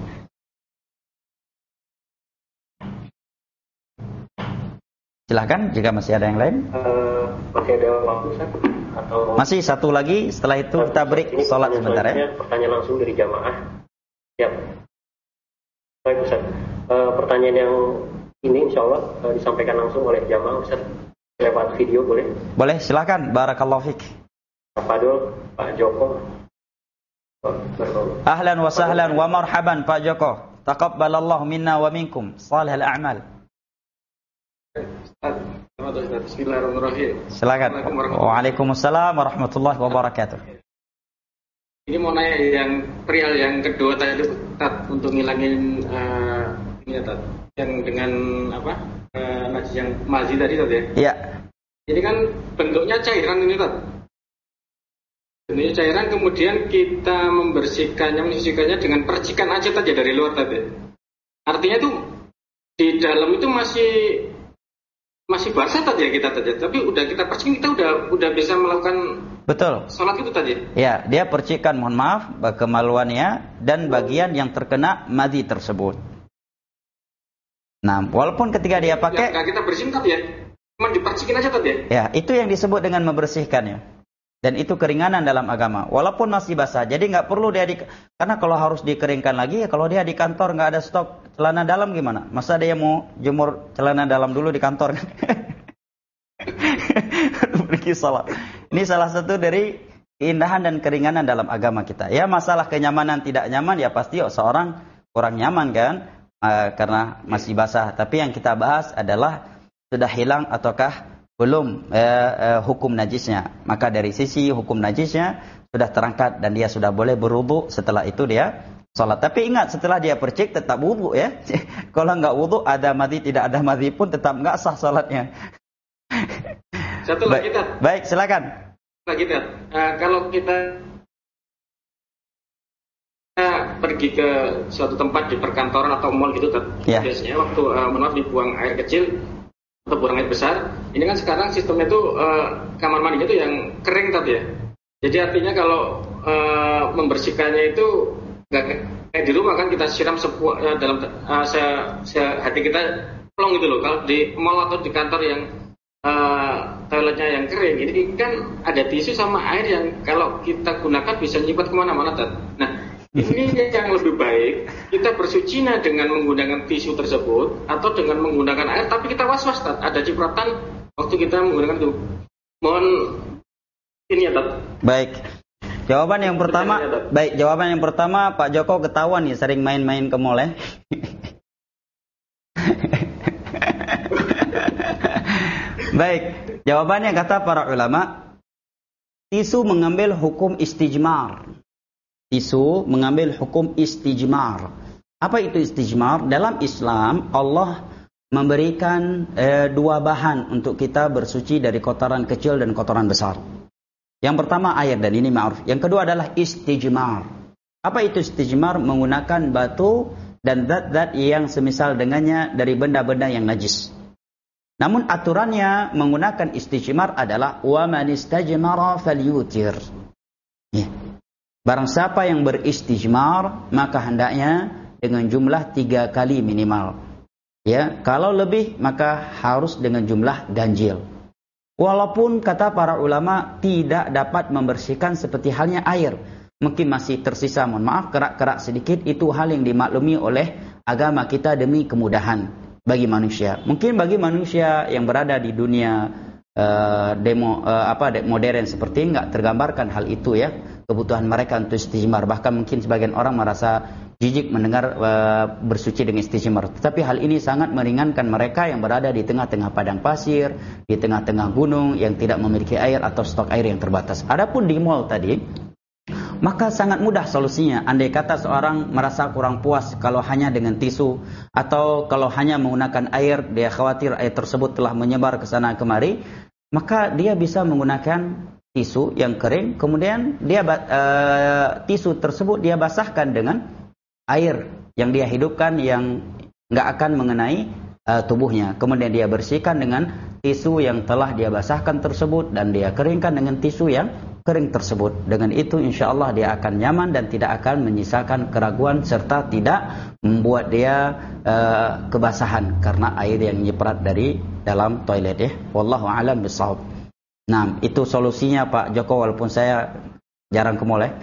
Silakan jika masih ada yang lain. Uh, masih ada waktu, Ustaz? Atau masih satu lagi, setelah itu kita break sholat sebentar ya. Pertanyaan langsung dari jamaah. Ya. Baik Ustaz. Uh, pertanyaan yang ini insya Allah uh, disampaikan langsung oleh jamaah Ustaz. Lewat video boleh? Boleh, silakan. Barakallahu fik. Pak Fadul, Pak Joko. Ahlan wa sahlan wa marhaban Pak Joko. Taqabbalallahu minna wa minkum salihal a'mal. Bismillahirrahmanirrahim. Silakan. Waalaikumsalam warahmatullahi wabarakatuh. Ini mau nanya yang perihal yang kedua tadi Tat, untuk ngilangin uh, ini Tat, yang dengan apa uh, najis yang mazi tadi Tat ya? Iya. Jadi kan bentuknya cairan ini Tat. Bentuknya cairan kemudian kita membersihkannya, menyisihkannya dengan percikan aja saja dari luar Tat ya. Artinya tuh di dalam itu masih masih basah tadi ya kita tadi, tapi udah kita percikan kita udah udah bisa melakukan betul sholat itu tadi. Ya, dia percikan, mohon maaf kemaluannya dan bagian yang terkena madhi tersebut. Nah, walaupun ketika dia pakai, nggak kita bersihin tadi ya, cuma dipercikin aja tadi ya. Ya, itu yang disebut dengan membersihkannya. Dan itu keringanan dalam agama, walaupun masih basah. Jadi nggak perlu dia di, karena kalau harus dikeringkan lagi, ya kalau dia di kantor nggak ada stok celana dalam gimana? Masa dia mau jemur celana dalam dulu di kantor kan? Pergi salat. Ini salah satu dari keindahan dan keringanan dalam agama kita. Ya, masalah kenyamanan tidak nyaman ya pasti oh, seorang kurang nyaman kan, uh, karena masih basah. Tapi yang kita bahas adalah sudah hilang ataukah belum eh, eh, hukum najisnya. Maka dari sisi hukum najisnya sudah terangkat dan dia sudah boleh berwudu. Setelah itu dia salat. Tapi ingat, setelah dia percik tetap wudu ya. Kalau enggak wudu, ada madhi tidak ada madhi pun tetap enggak sah salatnya. Satu lagi, Tat. Baik, silakan. Lagi, Tat. Uh, kalau kita pergi ke suatu tempat di perkantoran atau mall gitu, Tat. Yeah. Biasanya waktu uh, menurut dibuang air kecil atau buang air besar, ini kan sekarang sistemnya tuh uh, kamar mandinya tuh yang kering, Tat ya. Jadi artinya kalau uh, membersihkannya itu nggak kayak di rumah kan kita siram sepu, uh, dalam uh, se, se hati kita plong gitu loh. Kalau di mall atau di kantor yang uh, toiletnya yang kering, ini kan ada tisu sama air yang kalau kita gunakan bisa nyimpan kemana-mana, Tat. Nah, ini yang lebih baik kita bersuci dengan menggunakan tisu tersebut atau dengan menggunakan air, tapi kita was-was, Tat. Ada cipratan waktu kita menggunakan itu. Mohon ini ya, Tat. Baik. Jawaban yang pertama, ya, baik. Jawaban yang pertama, Pak Joko ketahuan nih sering main-main ke mall ya. Baik. Jawabannya kata para ulama, tisu mengambil hukum istijmar. Tisu mengambil hukum istijmar. Apa itu istijmar? Dalam Islam, Allah memberikan eh, dua bahan untuk kita bersuci dari kotoran kecil dan kotoran besar. Yang pertama air, dan ini ma'ruf. Yang kedua adalah istijmar. Apa itu istijmar? Menggunakan batu dan zat-zat yang semisal dengannya dari benda-benda yang najis. Namun aturannya menggunakan istijmar adalah wa man istajmara falyutir. Ya. Barang siapa yang beristijmar, maka hendaknya dengan jumlah tiga kali minimal. Ya, kalau lebih maka harus dengan jumlah ganjil. Walaupun kata para ulama tidak dapat membersihkan seperti halnya air, mungkin masih tersisa, mohon maaf, kerak-kerak sedikit, itu hal yang dimaklumi oleh agama kita demi kemudahan bagi manusia. Mungkin bagi manusia yang berada di dunia uh, demo uh, apa modern seperti enggak tergambarkan hal itu ya, kebutuhan mereka untuk istijmar. Bahkan mungkin sebagian orang merasa jijik mendengar uh, bersuci dengan istijmar. Tetapi hal ini sangat meringankan mereka yang berada di tengah-tengah padang pasir, di tengah-tengah gunung yang tidak memiliki air atau stok air yang terbatas. Adapun di mall tadi, maka sangat mudah solusinya. Andai kata seorang merasa kurang puas kalau hanya dengan tisu atau kalau hanya menggunakan air, dia khawatir air tersebut telah menyebar ke sana kemari, maka dia bisa menggunakan tisu yang kering, kemudian dia uh, tisu tersebut dia basahkan dengan air yang dia hidupkan yang nggak akan mengenai uh, tubuhnya. Kemudian dia bersihkan dengan tisu yang telah dia basahkan tersebut dan dia keringkan dengan tisu yang kering tersebut. Dengan itu insya Allah dia akan nyaman dan tidak akan menyisakan keraguan serta tidak membuat dia uh, kebasahan karena air yang nyiprat dari dalam toilet ya. Wallahu a'lam bishawab. Nah, itu solusinya Pak Joko, walaupun saya jarang ke mall ya.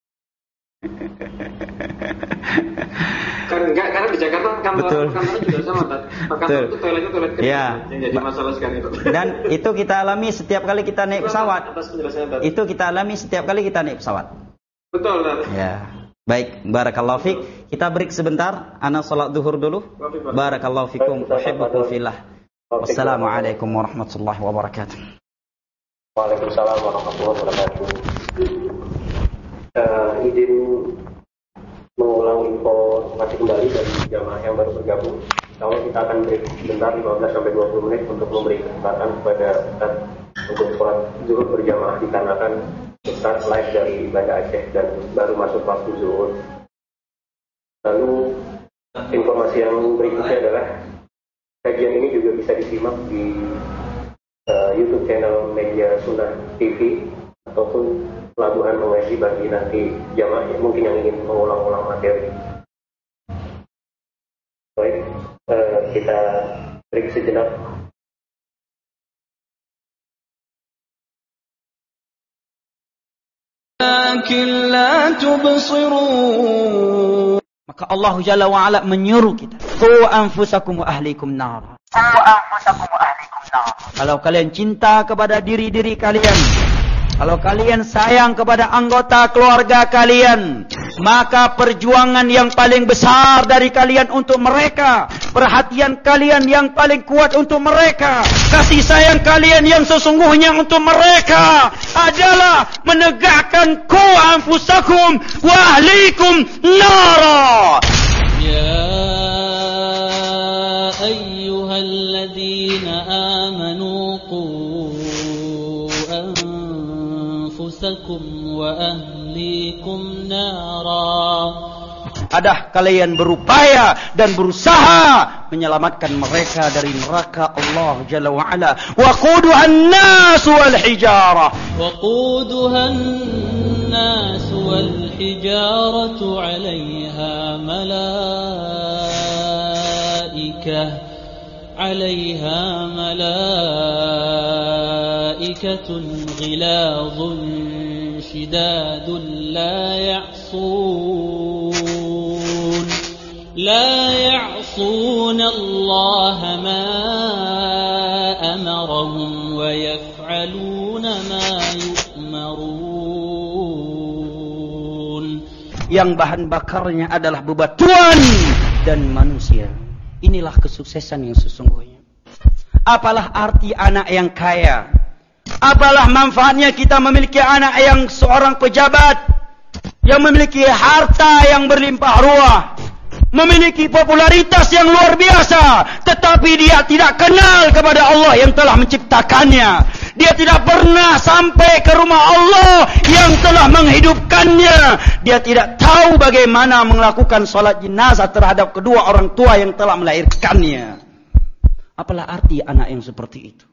Karena enggak, karena di Jakarta kantor kantor juga sama, Pak. Kantor itu toiletnya toilet kecil ya. Yang jadi masalah sekarang itu. Dan itu kita alami setiap kali kita naik pesawat. Itu kita alami setiap kali kita naik pesawat. Betul, Pak. Ya. Baik, barakallahu fik. Kita break sebentar. Ana salat zuhur dulu. Barakallahu fikum wa hibbukum fillah. Wassalamualaikum warahmatullahi wabarakatuh. Waalaikumsalam warahmatullahi wabarakatuh. Uh, izin mengulang informasi kembali dari jamaah yang baru bergabung. Kalau kita akan break sebentar lima belas sampai dua puluh menit untuk memberi kesempatan kepada Ustaz untuk sholat zuhur berjamaah dikarenakan Ustaz live dari Banda Aceh dan baru masuk waktu zuhur. Lalu informasi yang berikutnya adalah kajian ini juga bisa disimak di uh, YouTube channel Media Sunnah T V ataupun pelabuhan mengaji bagi nanti jamaah yang mungkin yang ingin mengulang-ulang materi. Baik, uh, kita break sejenak. Maka Allah Jalla wa Ala menyuruh kita, qu anfusakum wa ahlikum nar. Qu anfusakum wa ahlikum nar. Kalau kalian cinta kepada diri-diri kalian, kalau kalian sayang kepada anggota keluarga kalian, maka perjuangan yang paling besar dari kalian untuk mereka, perhatian kalian yang paling kuat untuk mereka, kasih sayang kalian yang sesungguhnya untuk mereka adalah menegakkan qu anfusakum wa ahlikum nara. Ya ayyuhalladzina amanu qu anfusakum wa ahlikum nara. Adah kalian berupaya dan berusaha menyelamatkan mereka dari neraka Allah Jalla wa Ala. Waquduhan nas wal hijarah. Waquduhan nas wal hijaratu 'alayha malaikah 'alayha malaikatun ghiladun shidadun la ya'sun لا يعصون الله ما أمرهم ويفعلون ما يؤمرون. Yang bahan bakarnya adalah bebatuan dan manusia. Inilah kesuksesan yang sesungguhnya. Apalah arti anak yang kaya? Apalah manfaatnya kita memiliki anak yang seorang pejabat, yang memiliki harta yang berlimpah ruah, memiliki popularitas yang luar biasa, tetapi dia tidak kenal kepada Allah yang telah menciptakannya. Dia tidak pernah sampai ke rumah Allah yang telah menghidupkannya. Dia tidak tahu bagaimana melakukan salat jenazah terhadap kedua orang tua yang telah melahirkannya. Apalah arti anak yang seperti itu?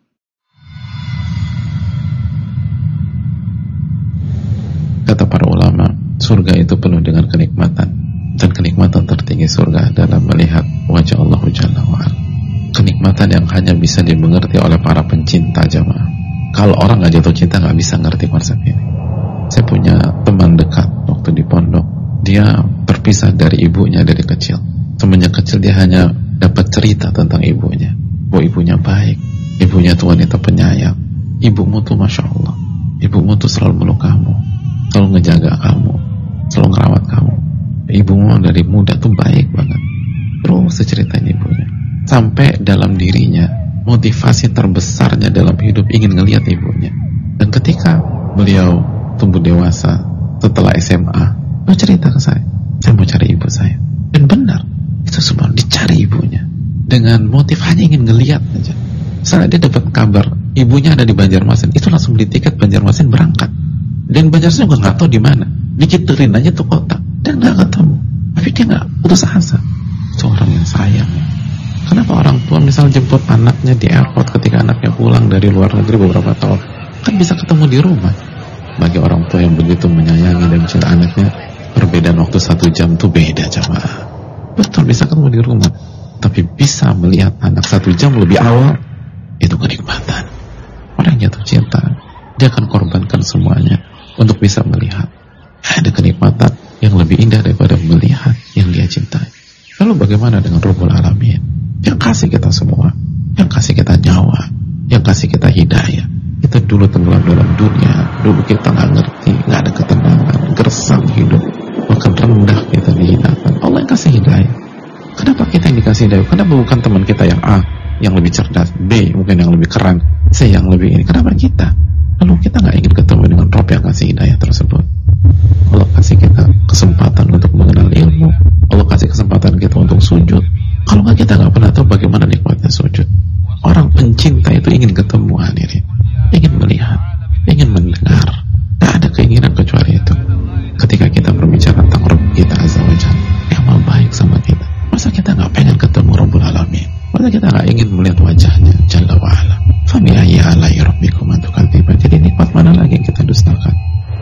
Kata para ulama, surga itu penuh dengan kenikmatan. Dan kenikmatan tertinggi surga adalah melihat wajah Allah Jalla wa'ala. Kenikmatan yang hanya bisa dimengerti oleh para pencinta jamaah. Kalau orang gak jatuh cinta gak bisa ngerti konsep ini. Saya punya teman dekat waktu di pondok. Dia terpisah dari ibunya dari kecil. Semenjak kecil dia hanya dapat cerita tentang ibunya. Bahwa ibunya baik, ibunya tuh wanita penyayang, ibumu tuh Masya Allah, ibumu tuh selalu meluk kamu, selalu ngejaga kamu, selalu ngerawat kamu. Ibumu dari muda tuh baik banget. Terus ceritain ibunya, sampai dalam dirinya motivasi terbesarnya dalam hidup ingin ngelihat ibunya. Dan ketika beliau tumbuh dewasa setelah S M A, beliau cerita ke saya, saya mau cari ibu saya. Dan benar, itu semua dicari ibunya dengan motif hanya ingin ngelihat aja. Setelah dia dapat kabar ibunya ada di Banjarmasin, itu langsung beli tiket Banjarmasin berangkat. Dan Banjarmasin juga nggak tahu di mana, dikiterin aja tuh kota. Dan gak ketemu, tapi dia gak putus asa. Itu orang yang sayang. Kenapa orang tua misal jemput anaknya di airport ketika anaknya pulang dari luar negeri beberapa tahun, kan bisa ketemu di rumah. Bagi orang tua yang begitu menyayangi dan mencintai anaknya, perbedaan waktu satu jam tuh beda jamaah. Betul, bisa ketemu di rumah, tapi bisa melihat anak satu jam lebih awal, itu kenikmatan. Orang yang jatuh cinta, dia akan korbankan semuanya untuk bisa melihat. Ada kenikmatan yang lebih indah daripada melihat yang dia cintai. Lalu bagaimana dengan Rabbul Alamin yang kasih kita semua, yang kasih kita nyawa, yang kasih kita hidayah? Kita dulu tenggelam dalam dunia, dulu kita nggak ngerti, nggak ada ketenangan, gersang hidup, bahkan rendah kita dihinakan. Allah yang kasih hidayah. Kenapa kita yang dikasih hidayah? Kenapa bukan teman kita yang A yang lebih cerdas, B mungkin yang lebih keren, C yang lebih ini? Kenapa kita? Lalu kita nggak ingin ketemu dengan Rabb yang kasih hidayah tersebut. Allah kasih kita kesempatan untuk mengenal ilmu, Allah kasih kesempatan kita untuk sujud. Kalau nggak, kita nggak pernah tahu bagaimana nikmatnya sujud. Orang pencinta itu ingin ketemu, hadirin, ingin melihat, ingin mendengar. Tak ada keinginan kecuali itu. Ketika kita berbicara tentang Rabb kita Azza wa Jalla yang mau baik sama kita, masa kita nggak pengen ketemu Rabbul Alamin? Masa kita nggak ingin melihat wajahnya Jalla wa Ala? Fabi ayyi ala'i rabbikum tukadziban. Jadi nikmat mana lagi yang kita dustakan?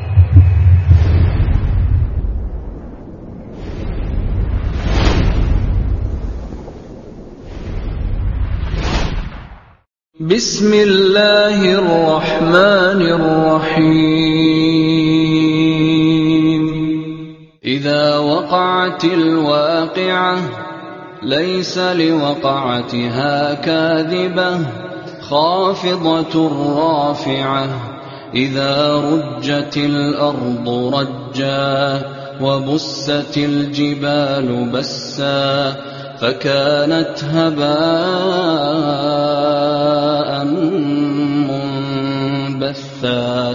Bismillahirrahmanirrahim. Idza waqa'atil waqi'ah laysa liwaqa'atiha kadhibah khafidatur rafi'ah idza rujjatil ardu rajja وبست الجبال بسا فكانت هباء منبثا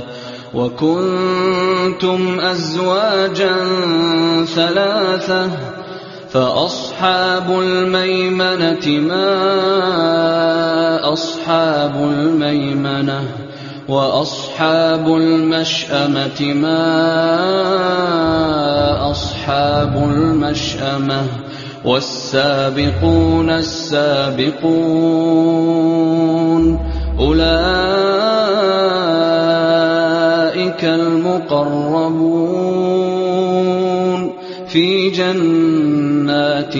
وكنتم أزواجا ثلاثة فأصحاب الميمنة ما أصحاب الميمنة وأصحاب المشأمة ما أصحاب المشأمة والسابقون السابقون أولئك المقربون في جنات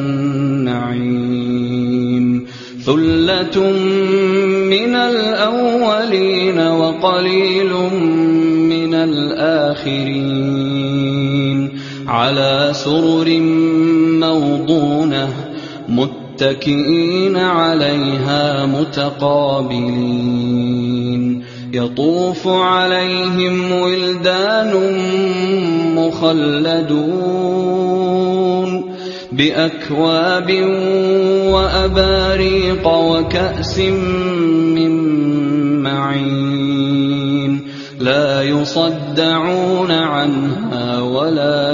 النعيم ثلة من الأولين وقليل من الآخرين على سرر موضونة متكئين عليها متقابلين يطوف عليهم ولدان مخلدون بأكواب وأباريق وكأس من معين لا يصدعون عنها ولا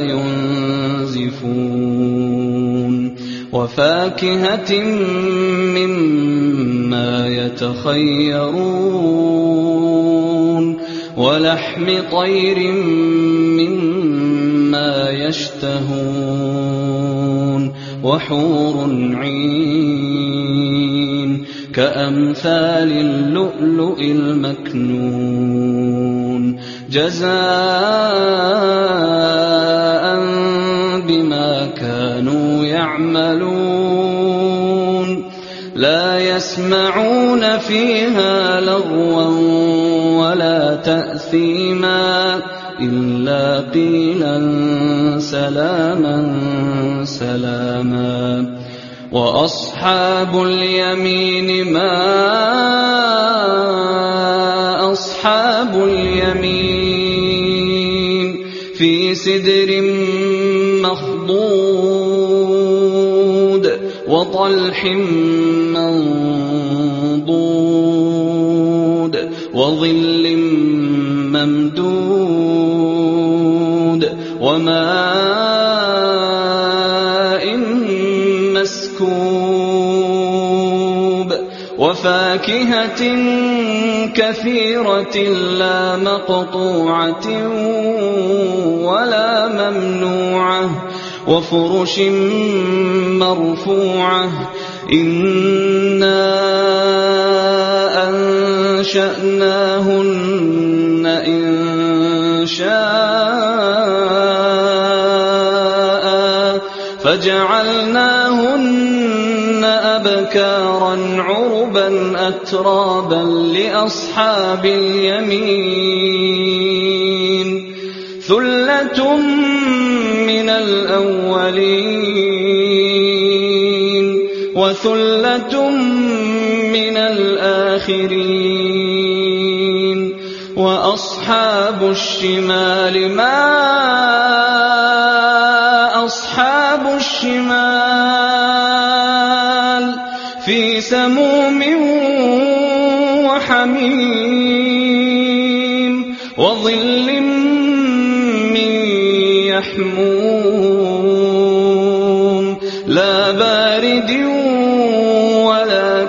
ينزفون وفاكهة مما يتخيرون ولحم طير مما يشتهون وحور عين كأمثال اللؤلؤ المكنون جزاء بما كانوا يعملون لا يسمعون فيها لغوا ولا تأثيما إلا قيلا سلاما سلاما وأصحاب اليمين ما أصحاب اليمين في سدر مخضود وطلح منضود وظل ممدود وماء مسكوب وفاكهة كثيرة لا مقطوعة ولا ممنوعة وفرش مرفوعة إنا أنشأناهن إن شاء فجعلناهن أبكارا عربا أترابا لأصحاب اليمين ثلة من الأولين وثلة من الآخرين وأصحاب الشمال ما أصحاب الشمال في سموم وحميم وظل من يحموم لا بارد ولا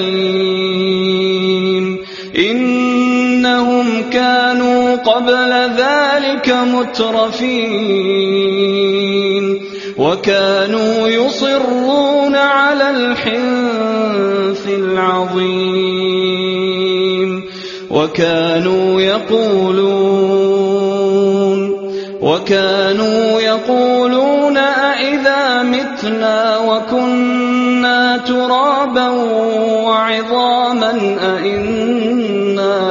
كريم إنهم كانوا قبل ذلك مترفين وكانوا يصرون على الحنث العظيم وكانوا يقولون وكانوا يقولون أئذا متنا وكنا ترابا وعظاما أئنا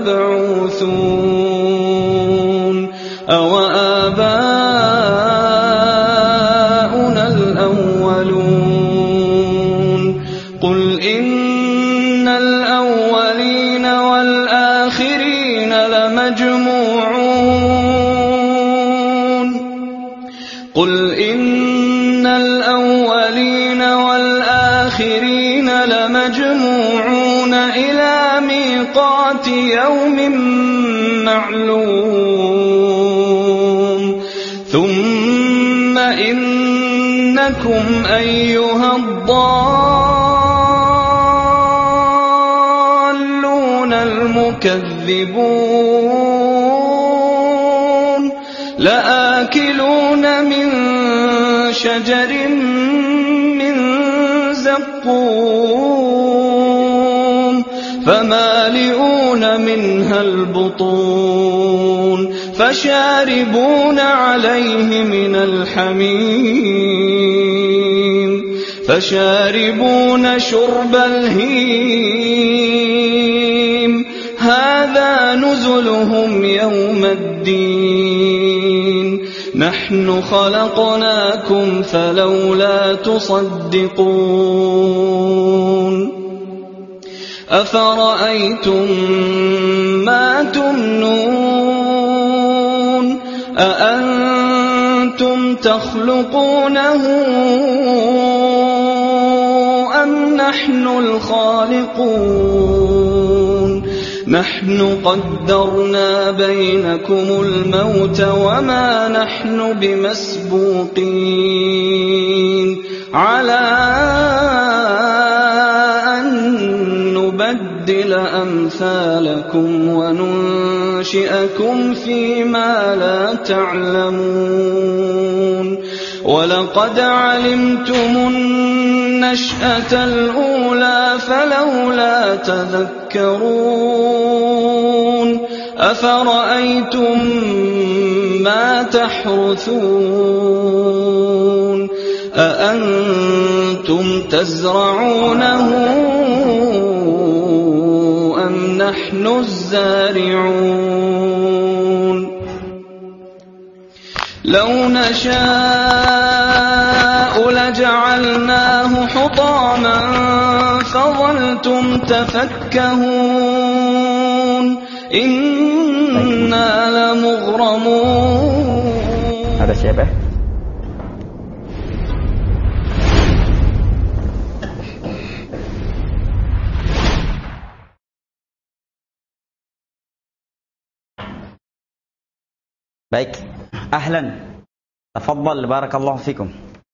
لمبعوثون أو آباؤنا الأولون قل إن الأولين والآخرين لمجموعون ميقات يوم معلوم ثم إنكم أيها الضالون المكذبون لآكلون من شجر من زقوم فمالئون منها البطون فشاربون عليه من الحميم فشاربون شرب الهيم هذا نزلهم يوم الدين نحن خلقناكم فلولا تصدقون أفرأيتم ما تمنون أأنتم تخلقونه أم نحن الخالقون نحن قدرنا بينكم الموت وما نحن بمسبوقين على أن نبدل أمثالكم وننشئكم فيما لا تعلمون ولقد علمتم النشأة الأولى فلولا تذكرون أفرأيتم ما تحرثون أأنتم تزرعونه أم نحن الزارعون لو نشاء لجعلناه حطاما فظلتم تفكهون إنا لمغرمون. Ada siapa? Baik, ahlan. Tafadhal, barakallahu fikum.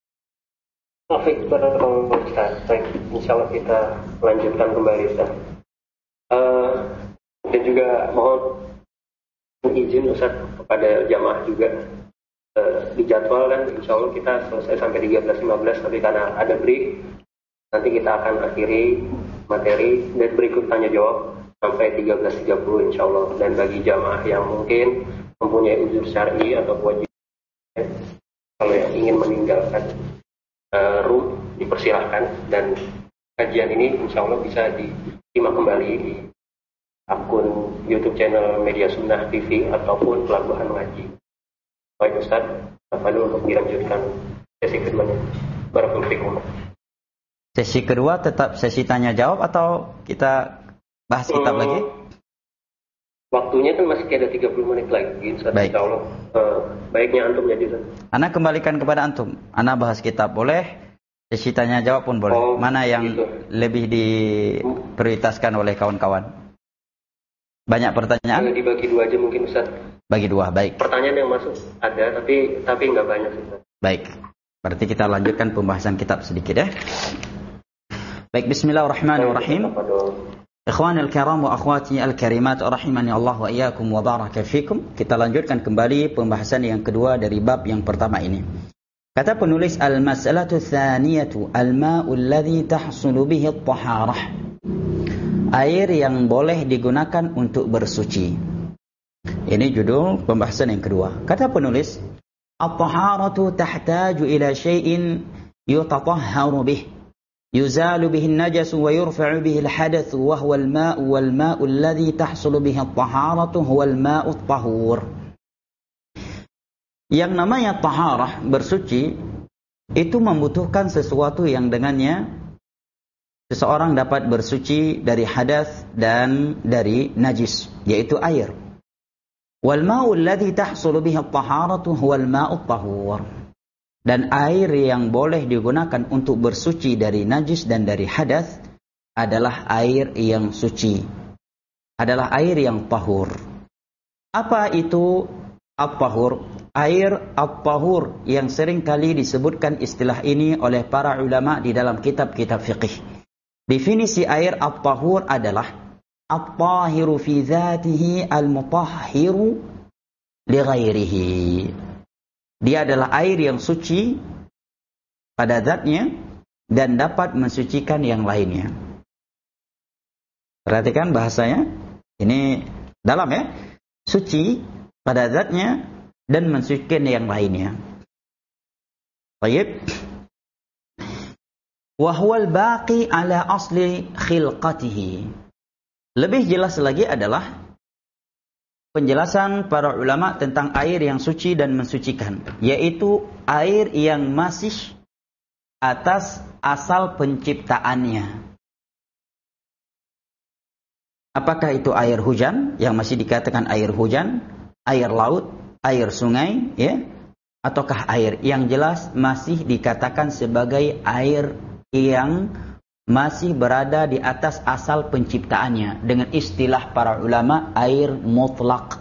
Baik, barakallahu Ustaz. Baik, insyaallah kita lanjutkan kembali Ustaz. Uh, dan juga mohon izin Ustaz kepada jamaah juga uh, dijadwal kan insyaallah kita selesai sampai tiga belas lima belas, tapi karena ada break nanti kita akan akhiri materi dan berikut tanya jawab sampai tiga belas tiga puluh insyaallah. Dan bagi jamaah yang mungkin mempunyai uzur syar'i atau kewajiban, kalau yang ingin meninggalkan uh, room dipersilahkan, dan kajian ini insya Allah bisa disimak kembali di akun YouTube channel Media Sunnah T V ataupun Pelabuhan Ngaji. Baik Ustaz, Fadul untuk dilanjutkan sesi keduanya. Barakallahu fikum. Sesi kedua tetap sesi tanya jawab atau kita bahas kitab hmm. lagi? Waktunya kan masih ada tiga puluh menit lagi. Baik. Insya Allah uh, baiknya antum jadi. Ana kembalikan kepada antum. Ana bahas kitab boleh, sesi tanya jawab pun boleh. Oh, mana yang gitu. Lebih diprioritaskan oleh kawan-kawan? Banyak pertanyaan? Dibagi dua aja mungkin Ustaz. Bagi dua, baik. Pertanyaan yang masuk ada, tapi tapi nggak banyak Ustaz. Baik. Berarti kita lanjutkan pembahasan kitab sedikit ya. Baik, bismillahirrahmanirrahim. Ikhwan al-kiram wa akhwati al-karimat rahimani Allah wa iyyakum wa baraka fikum. Kita lanjutkan kembali pembahasan yang kedua dari bab yang pertama ini. Kata penulis, al-mas'alatu tsaniyatu al-ma'u alladhi tahsulu bihi at-taharah. Air yang boleh digunakan untuk bersuci. Ini judul pembahasan yang kedua. Kata penulis, at-taharatu tahtaju ila syai'in yutatahharu bih. يزال به النجس ويرفع به الحدث وهو الماء والماء الذي تحصل به الطهارة هو الماء الطهور. Yang namanya taharah, bersuci, itu membutuhkan sesuatu yang dengannya seseorang dapat bersuci dari hadas dan dari najis, yaitu air. Wal ma'u alladhi tahsulu bihi at-taharatu huwa al-ma'u at-tahur. Dan air yang boleh digunakan untuk bersuci dari najis dan dari hadas adalah air yang suci. adalah air yang tahur. Apa itu at-tahur? Air at-tahur yang sering kali disebutkan istilah ini oleh para ulama di dalam kitab-kitab fiqih. Definisi air at-tahur adalah at-tahiru fi dzatihi al-mutahhiru li ghairihi. Dia adalah air yang suci pada zatnya dan dapat mensucikan yang lainnya. Perhatikan bahasanya. Ini dalam ya. Suci pada zatnya dan mensucikan yang lainnya. Baik. Wa huwal baqi ala asli khilqatihi. Lebih jelas lagi adalah penjelasan para ulama tentang air yang suci dan mensucikan, yaitu air yang masih atas asal penciptaannya. Apakah itu air hujan yang masih dikatakan air hujan, air laut, air sungai, ya, ataukah air yang jelas masih dikatakan sebagai air yang masih berada di atas asal penciptaannya, dengan istilah para ulama air mutlak.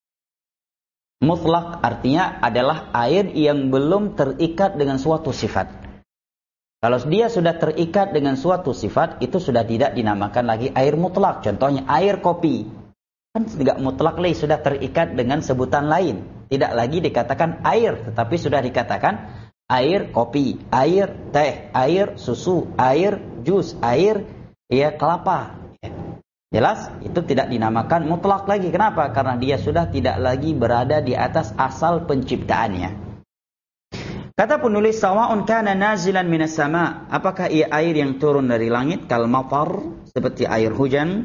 Mutlak artinya adalah air yang belum terikat dengan suatu sifat. Kalau dia sudah terikat dengan suatu sifat, itu sudah tidak dinamakan lagi air mutlak. Contohnya air kopi, kan tidak mutlak lagi, sudah terikat dengan sebutan lain. Tidak lagi dikatakan air, tetapi sudah dikatakan air kopi, air teh, air susu, air jus, air ya kelapa. Jelas? Itu tidak dinamakan mutlak lagi. Kenapa? Karena dia sudah tidak lagi berada di atas asal penciptaannya. Kata penulis, sawa'un kana nazilan minas sama, apakah ia air yang turun dari langit, kal matar, seperti air hujan,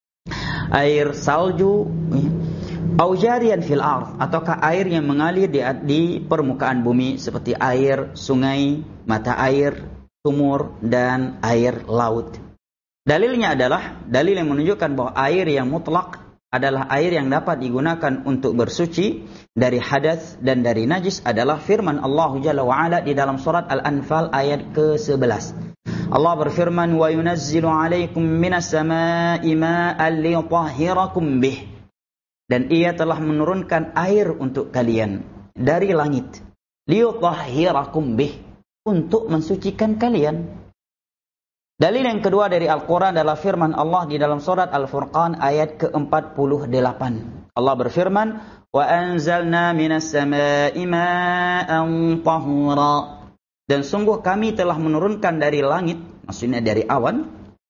air salju, au jariyan fil ardh, ataukah air yang mengalir di, di permukaan bumi seperti air sungai, mata air, sumur dan air laut. Dalilnya adalah dalil yang menunjukkan bahwa air yang mutlak adalah air yang dapat digunakan untuk bersuci dari hadas dan dari najis adalah firman Allah Jalla wa Ala di dalam surat Al-Anfal ayat ke sebelas. Allah berfirman, wa yunazzilu 'alaikum minas samaa'i maa'an liyutahhirakum bih. Dan ia telah menurunkan air untuk kalian dari langit, liyutahhirakum bih, untuk mensucikan kalian. Dalil yang kedua dari Al-Quran adalah firman Allah di dalam surat Al-Furqan ayat ke empat puluh delapan. Allah berfirman, wa anzalna minas samaa'i maa'an tahura. Dan sungguh kami telah menurunkan dari langit, maksudnya dari awan,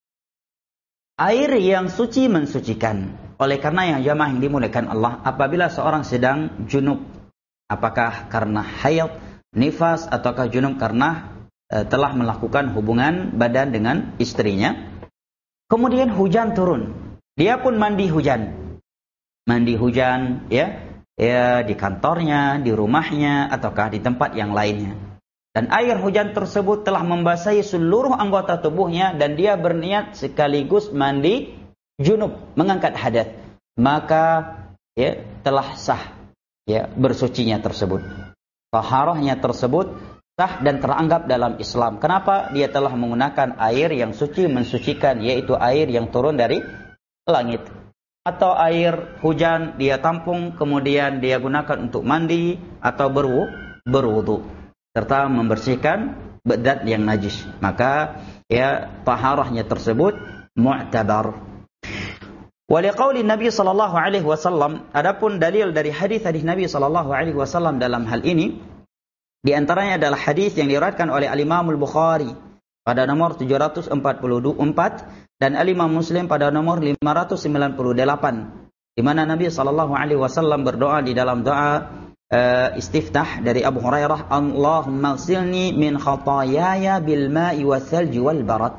air yang suci mensucikan. Oleh karena yang jamaah yang dimuliakan Allah, apabila seorang sedang junub, apakah karena haid, nifas, ataukah junub karena e, telah melakukan hubungan badan dengan istrinya, kemudian hujan turun, dia pun mandi hujan, mandi hujan, ya, ya di kantornya, di rumahnya, ataukah di tempat yang lainnya. Dan air hujan tersebut telah membasahi seluruh anggota tubuhnya dan dia berniat sekaligus mandi junub, mengangkat hadas, maka ya telah sah ya bersucinya tersebut. Taharahnya tersebut sah dan teranggap dalam Islam. Kenapa? Dia telah menggunakan air yang suci mensucikan, yaitu air yang turun dari langit. Atau air hujan dia tampung kemudian dia gunakan untuk mandi atau berwu, berwudu serta membersihkan badan yang najis. Maka ya taharahnya tersebut mu'tabar. Waliqauli Nabi sallallahu alaihi wasallam, adapun dalil dari hadis-hadis Nabi sallallahu alaihi wasallam dalam hal ini, di antaranya adalah hadis yang diriwayatkan oleh Al-Imam Al-Bukhari pada nomor tujuh ratus empat puluh empat dan Al-Imam Muslim pada nomor lima ratus sembilan puluh delapan, di mana Nabi sallallahu alaihi wasallam berdoa di dalam doa uh, istiftah dari Abu Hurairah, Allahumma ghsilni min khataayaya bil ma'i wath-thalji wal barad.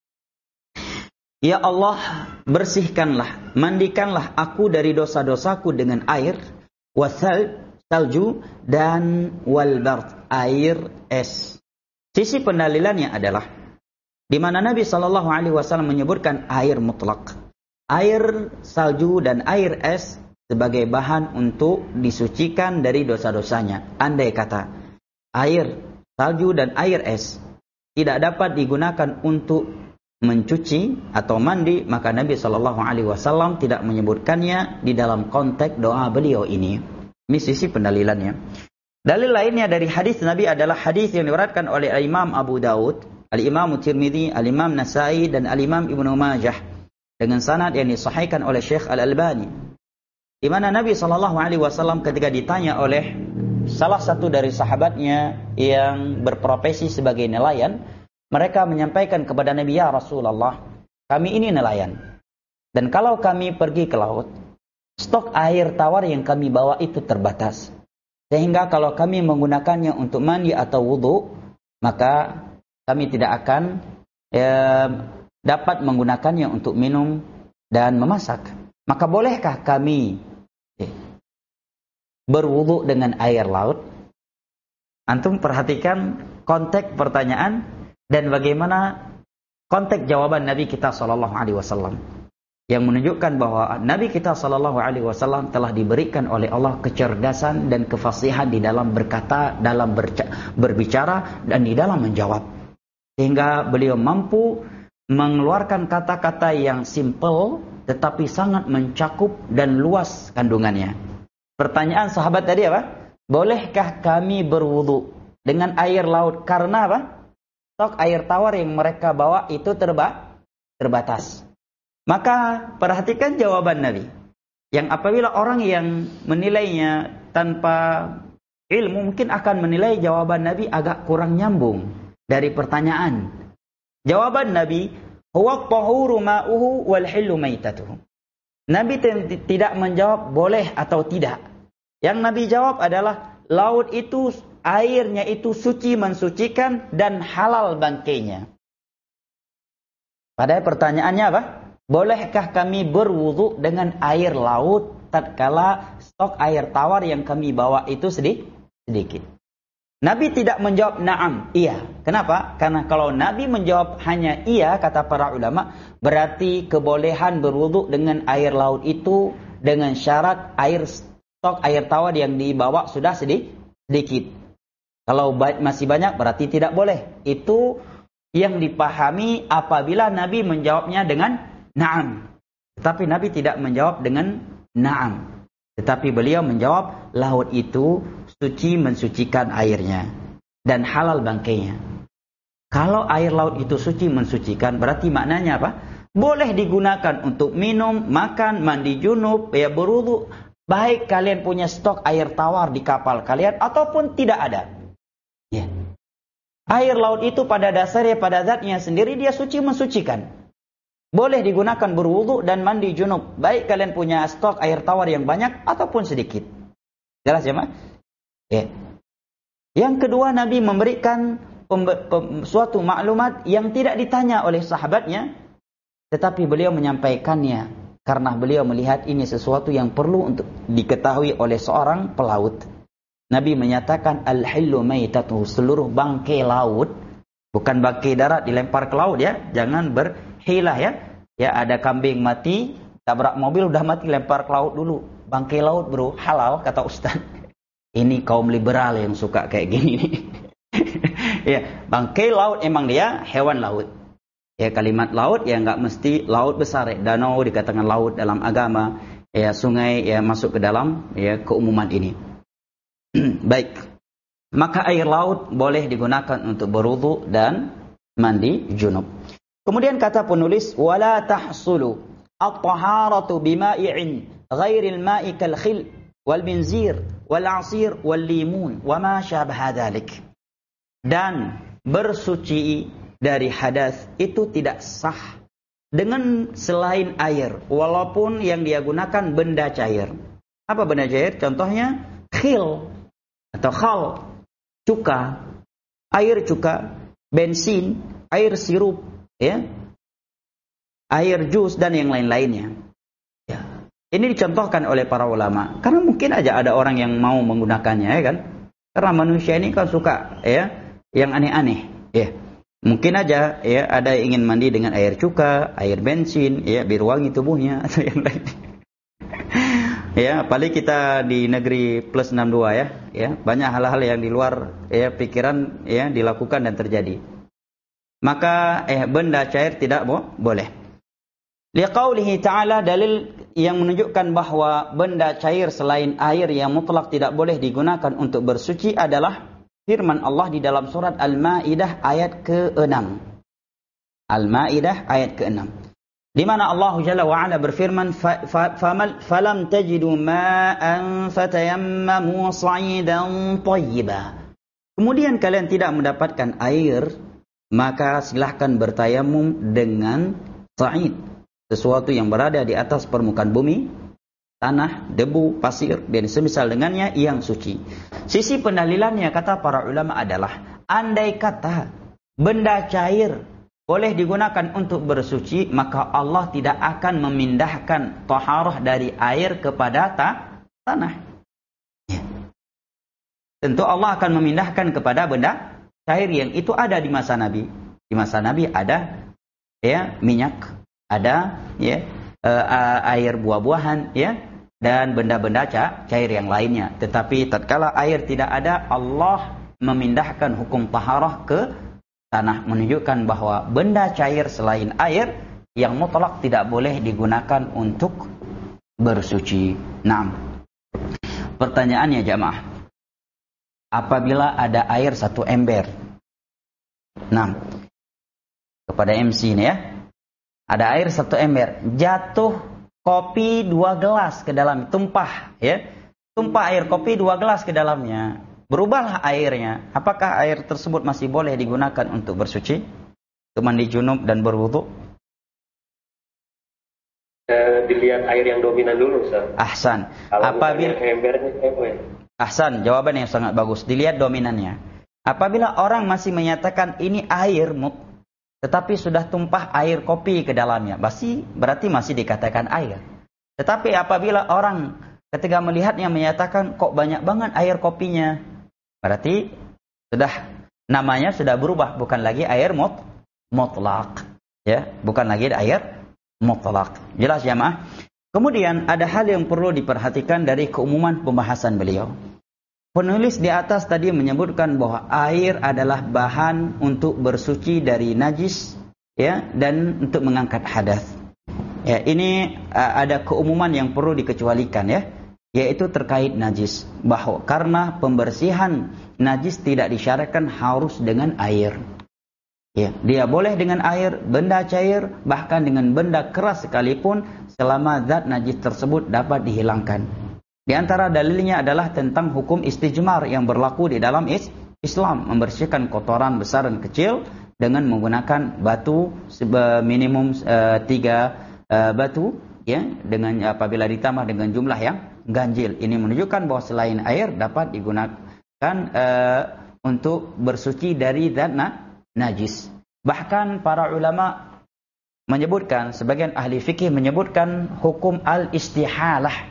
Ya Allah, bersihkanlah, mandikanlah aku dari dosa-dosaku dengan air, wathal, salju, dan walbard, air es. Sisi pendalilannya adalah di mana Nabi sallallahu alaihi wasallam menyebutkan air mutlak, air salju dan air es sebagai bahan untuk disucikan dari dosa-dosanya. Andai kata air salju dan air es tidak dapat digunakan untuk mencuci atau mandi, maka Nabi shallallahu alaihi wasallam tidak menyebutkannya di dalam konteks doa beliau ini. Ini sisi pendalilannya. Dalil lainnya dari hadis Nabi adalah hadis yang diriwayatkan oleh Imam Abu Daud, Al-Imam Tirmidzi, Al-Imam Nasai dan Al-Imam Ibnu Majah dengan sanad yang disahihkan oleh Syekh Al-Albani, di mana Nabi shallallahu alaihi wasallam ketika ditanya oleh salah satu dari sahabatnya yang berprofesi sebagai nelayan, mereka menyampaikan kepada Nabi, ya Rasulullah, kami ini nelayan. Dan kalau kami pergi ke laut, stok air tawar yang kami bawa itu terbatas. Sehingga kalau kami menggunakannya untuk mandi atau wudhu, maka kami tidak akan eh, dapat menggunakannya untuk minum dan memasak. Maka bolehkah kami eh, berwudhu dengan air laut? Antum perhatikan konteks pertanyaan dan bagaimana konteks jawaban Nabi kita sallallahu alaihi wasallam yang menunjukkan bahwa Nabi kita sallallahu alaihi wasallam telah diberikan oleh Allah kecerdasan dan kefasihan di dalam berkata, dalam berbicara dan di dalam menjawab, sehingga beliau mampu mengeluarkan kata-kata yang simple tetapi sangat mencakup dan luas kandungannya. Pertanyaan sahabat tadi apa? Bolehkah kami berwudu dengan air laut? Karena apa? Stok air tawar yang mereka bawa itu terba, terbatas. Maka perhatikan jawaban Nabi. Yang apabila orang yang menilainya tanpa ilmu mungkin akan menilai jawaban Nabi agak kurang nyambung dari pertanyaan. Jawaban Nabi, huwa tahuru ma'uhu wal hillu maitatuhu. Nabi tidak menjawab boleh atau tidak. Yang Nabi jawab adalah laut itu, airnya itu suci mensucikan dan halal bangkainya. Padahal pertanyaannya apa? Bolehkah kami berwudu dengan air laut tatkala stok air tawar yang kami bawa itu sedikit? Nabi tidak menjawab na'am, iya. Kenapa? Karena kalau Nabi menjawab hanya iya, kata para ulama, berarti kebolehan berwudu dengan air laut itu dengan syarat air stok air tawar yang dibawa sudah sedikit. Kalau masih banyak berarti tidak boleh. Itu yang dipahami apabila Nabi menjawabnya dengan na'am. Tetapi Nabi tidak menjawab dengan na'am. Tetapi beliau menjawab laut itu suci mensucikan airnya dan halal bangkainya. Kalau air laut itu suci mensucikan berarti maknanya apa? Boleh digunakan untuk minum, makan, mandi junub, ya berwudu. Baik kalian punya stok air tawar di kapal kalian ataupun tidak ada. Ya. Air laut itu pada dasarnya, pada zatnya sendiri dia suci mensucikan. Boleh digunakan berwudu dan mandi junub. Baik kalian punya stok air tawar yang banyak ataupun sedikit. Jelas ya, Mas? Ya. Yang kedua, Nabi memberikan pem- pem- suatu maklumat yang tidak ditanya oleh sahabatnya, tetapi beliau menyampaikannya karena beliau melihat ini sesuatu yang perlu untuk diketahui oleh seorang pelaut. Nabi menyatakan al-hillu maitatuhu, seluruh bangkai laut, bukan bangkai darat dilempar ke laut ya, jangan berhilah ya. Ya ada kambing mati, tabrak mobil udah mati lempar ke laut dulu. Bangkai laut bro, halal kata Ustaz. Ini kaum liberal yang suka kayak gini nih. Ya, bangkai laut emang dia hewan laut. Ya kalimat laut ya enggak mesti laut besar, ya. Danau dikatakan laut dalam agama, ya sungai ya masuk ke dalam ya keumuman ini. Baik, maka air laut boleh digunakan untuk berwudu dan mandi junub. Kemudian kata penulis, wala tahsulu at-taharatu bima'in ghairil ma'i kal khil wal binzir wal asir wal limun wa ma syabaha dzalik. Dan bersuci dari hadas itu tidak sah dengan selain air, walaupun yang dia gunakan benda cair. Apa benda cair? Contohnya khil atau khal, cuka, air cuka, bensin, air sirup, ya, air jus dan yang lain-lainnya. Ya. Ini dicontohkan oleh para ulama karena mungkin aja ada orang yang mau menggunakannya, ya kan? Karena manusia ini kan suka, ya, yang aneh-aneh, ya. Mungkin aja, ya, ada yang ingin mandi dengan air cuka, air bensin, ya, biar wangi tubuhnya atau yang lain. Ya, apalagi kita di negeri plus enam puluh dua ya, ya, banyak hal-hal yang di luar ya pikiran ya dilakukan dan terjadi. maka eh benda cair tidak bo- boleh. Liqaulihi ta'ala, dalil yang menunjukkan bahwa benda cair selain air yang mutlak tidak boleh digunakan untuk bersuci adalah firman Allah di dalam surat Al-Maidah ayat keenam. Al-Maidah ayat keenam. Di mana Allah Jalla wa Ala berfirman, "Falam tajidu ma'an fatayammamu sa'idan thayyiba." Kemudian kalian tidak mendapatkan air, maka silahkan bertayamum dengan sa'id, sesuatu yang berada di atas permukaan bumi, tanah, debu, pasir, dan semisal dengannya yang suci. Sisi pendalilannya, kata para ulama, adalah andai kata benda cair boleh digunakan untuk bersuci, maka Allah tidak akan memindahkan taharah dari air kepada ta tanah. Ya. Tentu Allah akan memindahkan kepada benda cair yang itu ada di masa Nabi. Di masa Nabi ada ya minyak, ada ya uh, air buah-buahan, ya, dan benda-benda cair yang lainnya. Tetapi tatkala air tidak ada, Allah memindahkan hukum taharah ke tanah, menunjukkan bahwa benda cair selain air yang mutlak tidak boleh digunakan untuk bersuci. Nah, pertanyaannya jamaah, apabila ada air satu ember, nah, kepada M C ini ya, ada air satu ember, jatuh kopi dua gelas ke dalam, tumpah ya, tumpah air kopi dua gelas ke dalamnya, berubahlah airnya. Apakah air tersebut masih boleh digunakan untuk bersuci, untuk mandi junub dan berwudu? E, dilihat air yang dominan dulu, Ustaz. Ahsan. Kalau apabila embernya eh, Ahsan, jawaban yang sangat bagus. Dilihat dominannya. Apabila orang masih menyatakan ini air, tetapi sudah tumpah air kopi ke dalamnya, pasti berarti masih dikatakan air. Tetapi apabila orang ketika melihatnya menyatakan kok banyak banget air kopinya, berarti sudah namanya sudah berubah, bukan lagi air mut mutlak, ya, bukan lagi air mutlak. Jelas jamaah? Kemudian ada hal yang perlu diperhatikan dari keumuman pembahasan beliau. Penulis di atas tadi menyebutkan bahwa air adalah bahan untuk bersuci dari najis, ya, dan untuk mengangkat hadas. Ya, ini uh, ada keumuman yang perlu dikecualikan, ya, yaitu terkait najis. Bahwa karena pembersihan najis tidak disyaratkan harus dengan air. Ya, dia boleh dengan air, benda cair, bahkan dengan benda keras sekalipun, selama zat najis tersebut dapat dihilangkan. Di antara dalilnya adalah tentang hukum istijmar yang berlaku di dalam is Islam, membersihkan kotoran besar dan kecil dengan menggunakan batu minimum uh, tiga uh, batu, ya, dengan apabila ditambah dengan jumlah yang ganjil. Ini menunjukkan bahwa selain air dapat digunakan uh, untuk bersuci dari zat najis. Bahkan para ulama menyebutkan, sebagian ahli fikih menyebutkan hukum al-istihalah.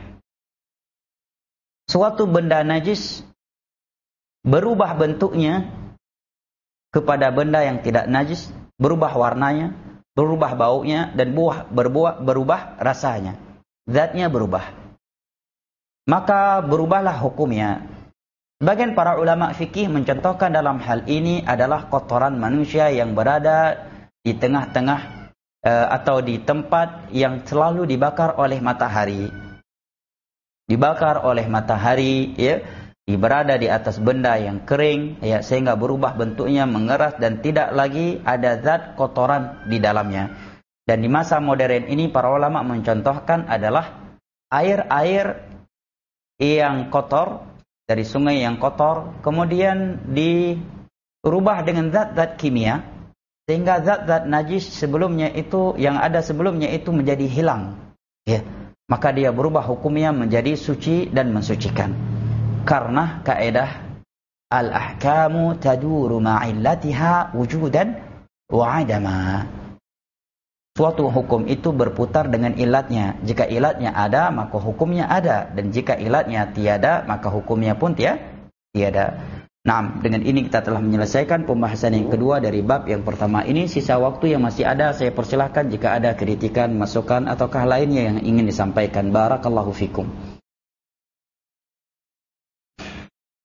Suatu benda najis berubah bentuknya kepada benda yang tidak najis, berubah warnanya, berubah baunya, dan buah berbuah berubah rasanya. Zatnya berubah. Maka berubahlah hukumnya. Sebagian para ulama fikih mencontohkan dalam hal ini adalah kotoran manusia yang berada di tengah-tengah e, atau di tempat yang selalu dibakar oleh matahari. Dibakar oleh matahari, ya, berada di atas benda yang kering, ya, sehingga berubah bentuknya, mengeras, dan tidak lagi ada zat kotoran di dalamnya. Dan di masa modern ini para ulama mencontohkan adalah air-air yang kotor, dari sungai yang kotor, kemudian dirubah dengan zat-zat kimia, sehingga zat-zat najis sebelumnya itu, yang ada sebelumnya itu menjadi hilang, ya. Maka dia berubah hukumnya menjadi suci dan mensucikan. Karena kaidah al-ahkamu taduru ma'illatiha wujudan wa 'adama. Suatu hukum itu berputar dengan ilatnya. Jika ilatnya ada, maka hukumnya ada, dan jika ilatnya tiada, maka hukumnya pun tiada. Nah, dengan ini kita telah menyelesaikan pembahasan yang kedua dari bab yang pertama ini. Sisa waktu yang masih ada, saya persilahkan jika ada kritikan, masukan, ataukah lainnya yang ingin disampaikan. Barakallahu fikum.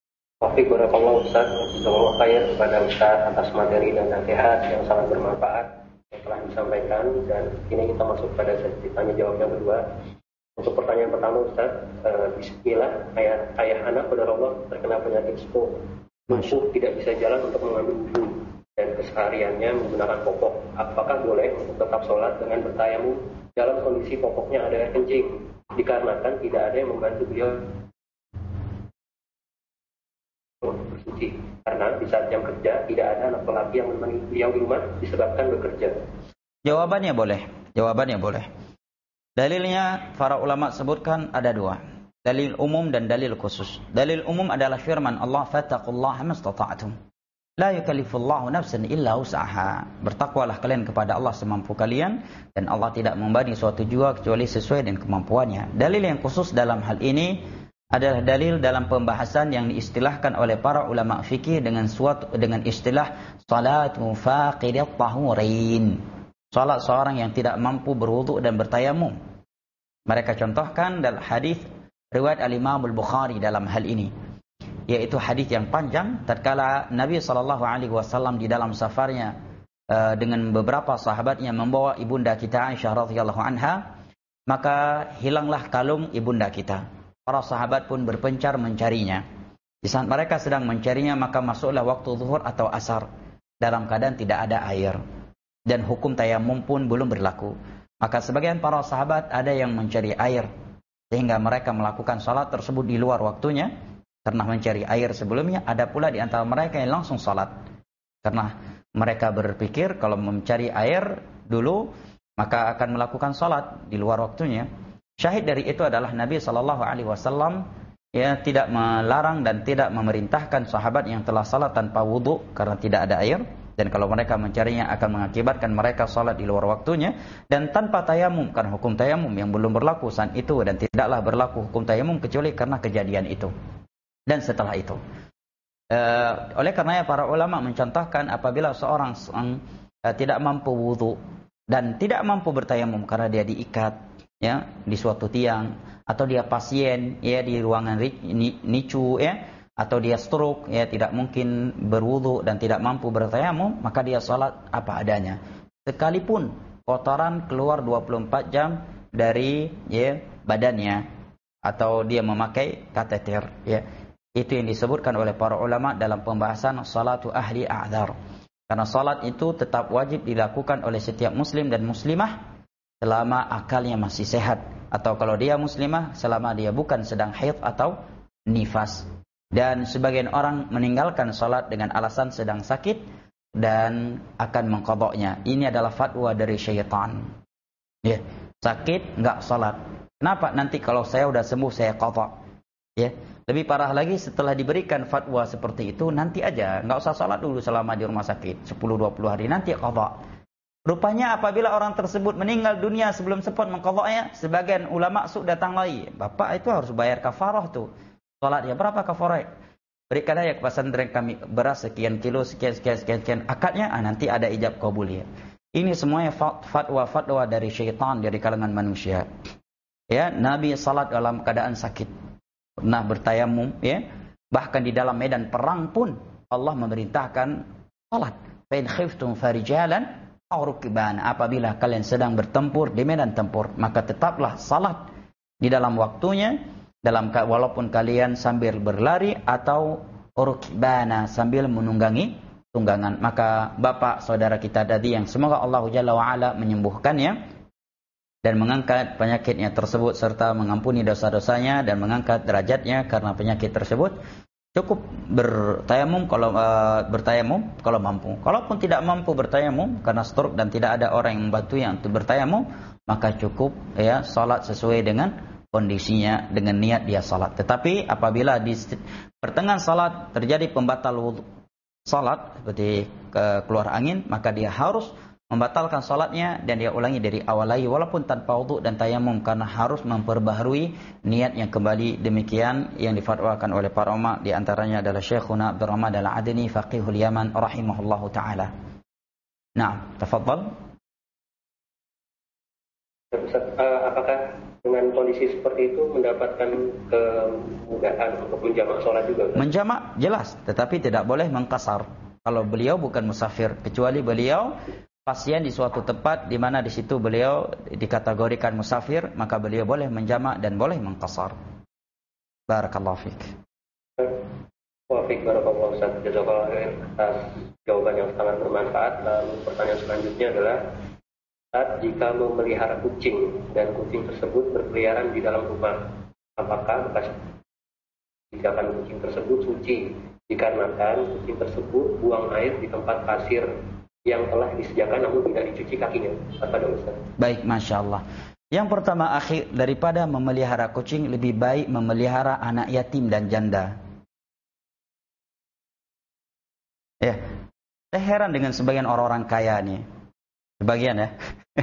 Taufik barakallahu Ustaz, jazakallahu khair kepada Ustaz atas materi dan nasihat yang sangat bermanfaat yang telah disampaikan. Dan kini kita masuk pada sesi tanya jawab yang kedua. Untuk pertanyaan pertama Ustaz, uh, bismillah, ayah, ayah anak qadarullah terkena penyakit stroke, lumpuh, tidak bisa jalan untuk mengambil wudhu dan kesehariannya menggunakan popok. Apakah boleh untuk tetap sholat dengan bertayamum dalam kondisi popoknya ada air kencing, dikarenakan tidak ada yang membantu beliau bersuci, karena di saat jam kerja tidak ada anak lelaki yang menemani beliau di rumah disebabkan bekerja? Jawabannya boleh. Jawabannya boleh. Dalilnya para ulama sebutkan ada dua. Dalil umum dan dalil khusus. Dalil umum adalah firman Allah, fattaqullaha mastata'tum. La yukallifullahu nafsan illa wus'aha. Bertakwalah kalian kepada Allah semampu kalian, dan Allah tidak membebani suatu jiwa kecuali sesuai dengan kemampuannya. Dalil yang khusus dalam hal ini adalah dalil dalam pembahasan yang diistilahkan oleh para ulama fikih dengan suatu dengan istilah salatu faqidat tahurain. Salat seorang yang tidak mampu berwudu dan bertayamum. Mereka contohkan dalam hadis riwayat Al-Imam Al-Bukhari dalam hal ini, yaitu hadis yang panjang tatkala Nabi sallallahu alaihi wasallam di dalam safarnya uh, dengan beberapa sahabatnya membawa ibunda kita Aisyah radhiyallahu anha, maka hilanglah kalung ibunda kita. Para sahabat pun berpencar mencarinya. Di saat mereka sedang mencarinya, maka masuklah waktu zuhur atau asar dalam keadaan tidak ada air, dan hukum tayamum pun belum berlaku. Maka sebagian para sahabat ada yang mencari air, sehingga mereka melakukan salat tersebut di luar waktunya karena mencari air sebelumnya. Ada pula di antara mereka yang langsung salat karena mereka berpikir kalau mencari air dulu maka akan melakukan salat di luar waktunya. Syahid dari itu adalah Nabi sallallahu alaihi wasallam ya tidak melarang dan tidak memerintahkan sahabat yang telah salat tanpa wudu karena tidak ada air, dan kalau mereka mencarinya akan mengakibatkan mereka salat di luar waktunya, dan tanpa tayamum karena hukum tayamum yang belum berlaku saat itu, dan tidaklah berlaku hukum tayamum kecuali karena kejadian itu dan setelah itu. Uh, oleh karenanya para ulama mencontohkan apabila seorang uh, tidak mampu wudu dan tidak mampu bertayamum karena dia diikat ya di suatu tiang, atau dia pasien ya di ruangan nicu ya, atau dia stroke ya tidak mungkin berwudu dan tidak mampu bertayamum, maka dia salat apa adanya sekalipun kotoran keluar dua puluh empat jam dari ya badannya, atau dia memakai kateter ya. Itu yang disebutkan oleh para ulama dalam pembahasan salatu ahli a'dzar, karena salat itu tetap wajib dilakukan oleh setiap muslim dan muslimah selama akalnya masih sehat, atau kalau dia muslimah selama dia bukan sedang haid atau nifas. Dan sebagian orang meninggalkan salat dengan alasan sedang sakit dan akan mengqadha'nya. Ini adalah fatwa dari syaitan. Ya, sakit enggak salat. Kenapa? Nanti kalau saya udah sembuh saya qadha'. Ya, lebih parah lagi setelah diberikan fatwa seperti itu, nanti aja enggak usah salat dulu selama di rumah sakit sepuluh dua puluh hari, nanti qadha'. Rupanya apabila orang tersebut meninggal dunia sebelum sempat mengqadha'nya, sebagian ulama suk datang lagi, bapak itu harus bayar kafarah tuh. Salatnya berapa kafarah? Berikan aja ke pesantren kami beras sekian kilo, sekian sekian sekian, sekian. Akadnya ah, nanti ada ijab kabul ya. Ini semuanya fatwa-fatwa dari syaitan dari kalangan manusia. Ya, Nabi salat dalam keadaan sakit, pernah bertayamum ya. Bahkan di dalam medan perang pun Allah memerintahkan salat. Fa in khiftum farijalan apabila kalian sedang bertempur di medan tempur, maka tetaplah salat di dalam waktunya, dalam walaupun kalian sambil berlari atau urkibana sambil menunggangi tunggangan. Maka bapak saudara kita tadi yang semoga Allah Jalla wa Ala menyembuhkannya dan mengangkat penyakitnya tersebut serta mengampuni dosa-dosanya dan mengangkat derajatnya karena penyakit tersebut, cukup bertayamum kalau uh, bertayamum kalau mampu. Kalaupun tidak mampu bertayamum karena stroke dan tidak ada orang yang membantu yang untuk bertayamum, maka cukup ya salat sesuai dengan kondisinya dengan niat dia salat. Tetapi apabila di pertengahan salat terjadi pembatal wudu salat seperti uh, keluar angin, maka dia harus membatalkan salatnya dan dia ulangi dari awal lagi walaupun tanpa wudu dan tayamum, karena harus memperbaharui niatnya kembali. Demikian yang difatwakan oleh para ulama, di antaranya adalah Syekhuna Abdurrahman Al-Adni faqihul Yaman rahimahullahu taala. Nah, tafadhal. Ustaz, uh, apakah dengan kondisi seperti itu mendapatkan kemudahan untuk menjamak sholat juga kan? Menjamak jelas, tetapi tidak boleh mengkasar. Kalau beliau bukan musafir, kecuali beliau pasien di suatu tempat di mana di situ beliau dikategorikan musafir, maka beliau boleh menjamak dan boleh mengkasar. Barakallahu fiik. Wa fiik barakallahu Ustaz. Jazakallahu khair atas jawaban yang sangat bermanfaat. Lalu pertanyaan selanjutnya adalah, saat jika memelihara kucing dan kucing tersebut berkeliaran di dalam rumah, apakah bekas pijakan kucing tersebut suci dikarenakan kucing tersebut buang air di tempat pasir yang telah disediakan namun tidak dicuci kakinya? Apa ada Ustaz? Baik, Masya Allah. Yang pertama, akhi, daripada memelihara kucing lebih baik memelihara anak yatim dan janda. Ya, saya heran dengan sebagian orang-orang kaya nih. Sebagian ya.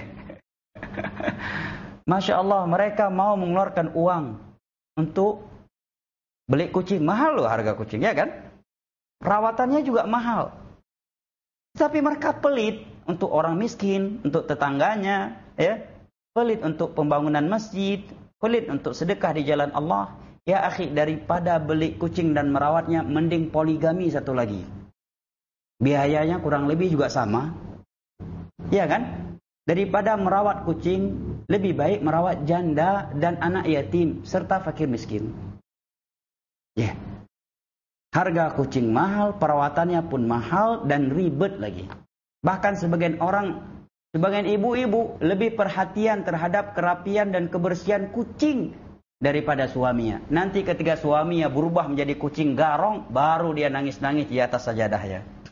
Masya Allah, mereka mau mengeluarkan uang untuk beli kucing. Mahal loh harga kucing, ya kan? Perawatannya juga mahal. Tapi mereka pelit untuk orang miskin, untuk tetangganya, ya. Pelit untuk pembangunan masjid, pelit untuk sedekah di jalan Allah. Ya akhi, daripada beli kucing dan merawatnya, mending poligami satu lagi. Biayanya kurang lebih juga sama. Ya kan? Daripada merawat kucing, lebih baik merawat janda dan anak yatim serta fakir miskin. Ya. Yeah. Harga kucing mahal, perawatannya pun mahal dan ribet lagi. Bahkan sebagian orang, sebagian ibu-ibu lebih perhatian terhadap kerapian dan kebersihan kucing daripada suaminya. Nanti ketika suaminya berubah menjadi kucing garong, baru dia nangis-nangis di atas sajadahnya.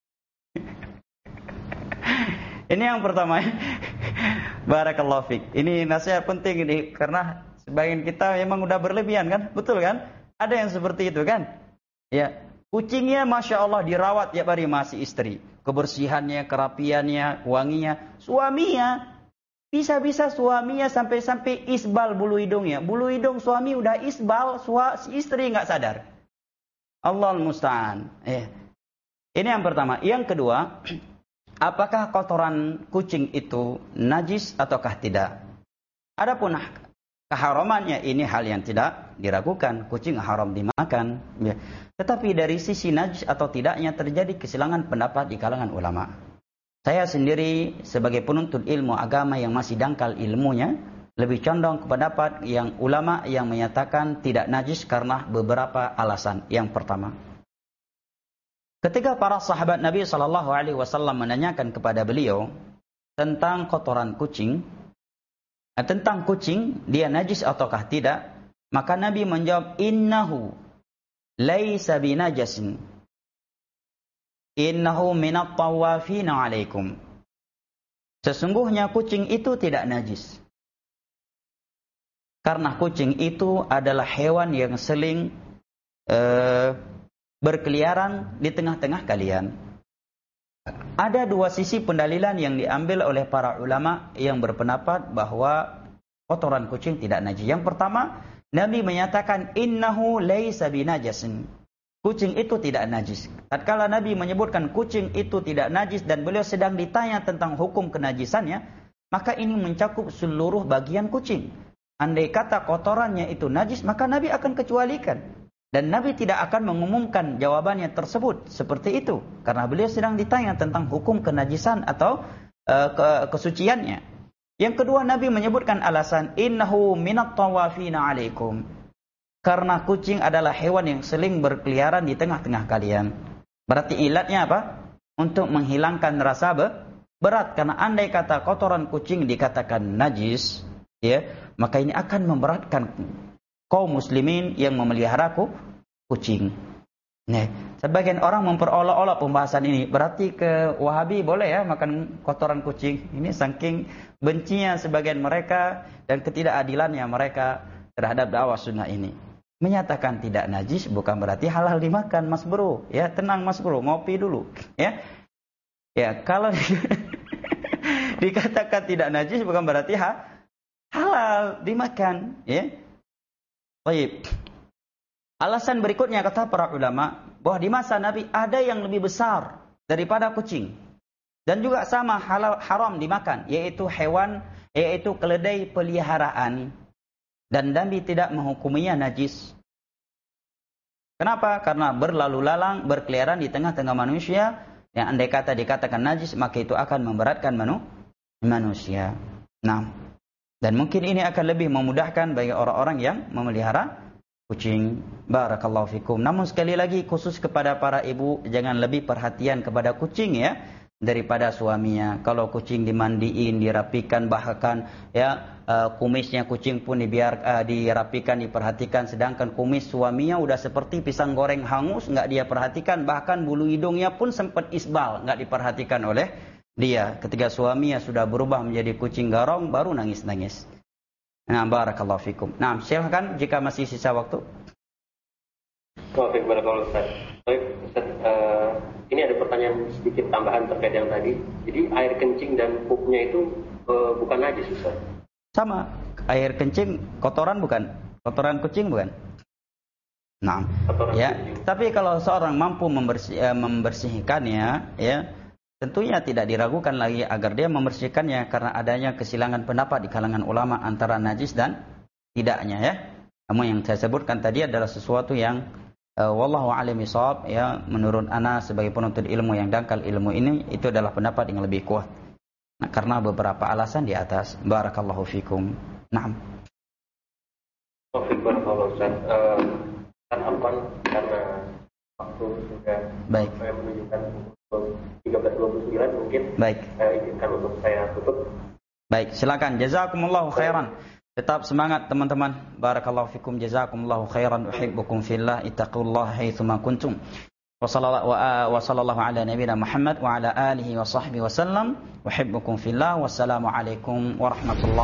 Ini yang pertama. Barakallahu fiik. Ini nasihat penting ini karena sebagian kita memang udah berlebihan kan? Betul kan? Ada yang seperti itu kan? Ya, kucingnya Masya Allah dirawat tiap hari masih istri. Kebersihannya, kerapiannya, wanginya. Suaminya, bisa-bisa suaminya sampai-sampai isbal bulu hidungnya. Bulu hidung suami udah isbal, si istri nggak sadar. Allahul musta'an. Ya. Ini yang pertama. Yang kedua, apakah kotoran kucing itu najis ataukah tidak? Adapun keharamannya ini hal yang tidak diragukan. Kucing haram dimakan. Ya. Tetapi dari sisi najis atau tidaknya terjadi kesilangan pendapat di kalangan ulama. Saya sendiri sebagai penuntut ilmu agama yang masih dangkal ilmunya, lebih condong ke pendapat yang ulama yang menyatakan tidak najis karena beberapa alasan. Yang pertama, ketika para sahabat Nabi shallallahu alaihi wasallam menanyakan kepada beliau tentang kotoran kucing, tentang kucing dia najis ataukah tidak, maka Nabi menjawab, innahu laisa binajasin, innahu minat tawafina alaikum. Sesungguhnya kucing itu tidak najis, karena kucing itu adalah hewan yang seling uh, berkeliaran di tengah-tengah kalian. Ada dua sisi pendalilan yang diambil oleh para ulama yang berpendapat bahwa kotoran kucing tidak najis. Yang pertama, Nabi menyatakan innahu laisa binajasin. Kucing itu tidak najis. Tatkala Nabi menyebutkan kucing itu tidak najis dan beliau sedang ditanya tentang hukum kenajisannya, maka ini mencakup seluruh bagian kucing. Andai kata kotorannya itu najis, maka Nabi akan kecualikan. Dan Nabi tidak akan mengumumkan jawabannya tersebut seperti itu. Karena beliau sedang ditanya tentang hukum kenajisan atau uh, ke kesuciannya. Yang kedua, Nabi menyebutkan alasan, innahu minat tawafina alaikum. Karena kucing adalah hewan yang seling berkeliaran di tengah-tengah kalian. Berarti ilatnya apa? Untuk menghilangkan rasa berat. Karena andai kata kotoran kucing dikatakan najis, ya, maka ini akan memberatkan kaum muslimin yang memelihara kucing. Nah, sebagian orang memperolok-olok pembahasan ini. Berarti ke Wahabi boleh ya makan kotoran kucing. Ini saking bencinya sebagian mereka dan ketidakadilannya mereka terhadap dakwah sunnah ini. Menyatakan tidak najis bukan berarti halal dimakan, Mas Bro. Ya, tenang Mas Bro, ngopi dulu. Ya, ya kalau dikatakan tidak najis bukan berarti ha, halal dimakan. Ya. Baik. Alasan berikutnya kata para ulama bahwa di masa Nabi ada yang lebih besar daripada kucing dan juga sama halal haram dimakan, yaitu hewan, yaitu keledai peliharaan. Dan Nabi tidak menghukuminya najis. Kenapa? Karena berlalu lalang, berkeliaran di tengah-tengah manusia, yang andai kata dikatakan najis, maka itu akan memberatkan manu, manusia. Nah, dan mungkin ini akan lebih memudahkan bagi orang-orang yang memelihara kucing. Barakallahu fikum. Namun sekali lagi khusus kepada para ibu, jangan lebih perhatian kepada kucing ya daripada suaminya. Kalau kucing dimandiin, dirapikan, bahkan ya uh, kumisnya kucing pun dibiar uh, dirapikan, diperhatikan, sedangkan kumis suaminya udah seperti pisang goreng hangus, nggak dia perhatikan, bahkan bulu hidungnya pun sempat isbal, nggak diperhatikan oleh dia. Ketika suaminya sudah berubah menjadi kucing garong, baru nangis-nangis. Nah, barakallahu fikum. Nah, silakan jika masih sisa waktu. Oke, barakallahu Ustaz. Baik, Ustaz, uh, ini ada pertanyaan sedikit tambahan terkait yang tadi. Jadi air kencing dan pupnya itu uh, bukan najis, Ustaz? Sama, air kencing kotoran bukan? Kotoran kucing bukan? Nah, kotoran ya. Kucing. Tapi kalau seorang mampu membersih, uh, membersihkannya, ya, tentunya tidak diragukan lagi agar dia membersihkannya karena adanya kesilangan pendapat di kalangan ulama antara najis dan tidaknya ya. Namun yang saya sebutkan tadi adalah sesuatu yang uh, wallahu a'lam bishawab ya, menurut ana sebagai penuntut ilmu yang dangkal ilmu ini, itu adalah pendapat yang lebih kuat. Nah, karena beberapa alasan di atas. Barakallahu fikum. Naam. Barakallahu Ustaz. Uh, karena waktu sudah baik. Saya menunjukkan tiga belas dua puluh sembilan mungkin. Baik. Saya izinkan untuk saya tutup. Baik, silakan. Jazakumullahu khairan. Tetap semangat teman-teman. Barakallahu fikum. Jazakumullahu khairan. Uhibbukum fillah. Ittaqullaha haitsu ma kuntum. Wa sallallahu ala nabiyina Muhammad wa ala alihi wa sahbihi wa sallam. Uhibbukum fillah. Wassalamu alaikum warahmatullahi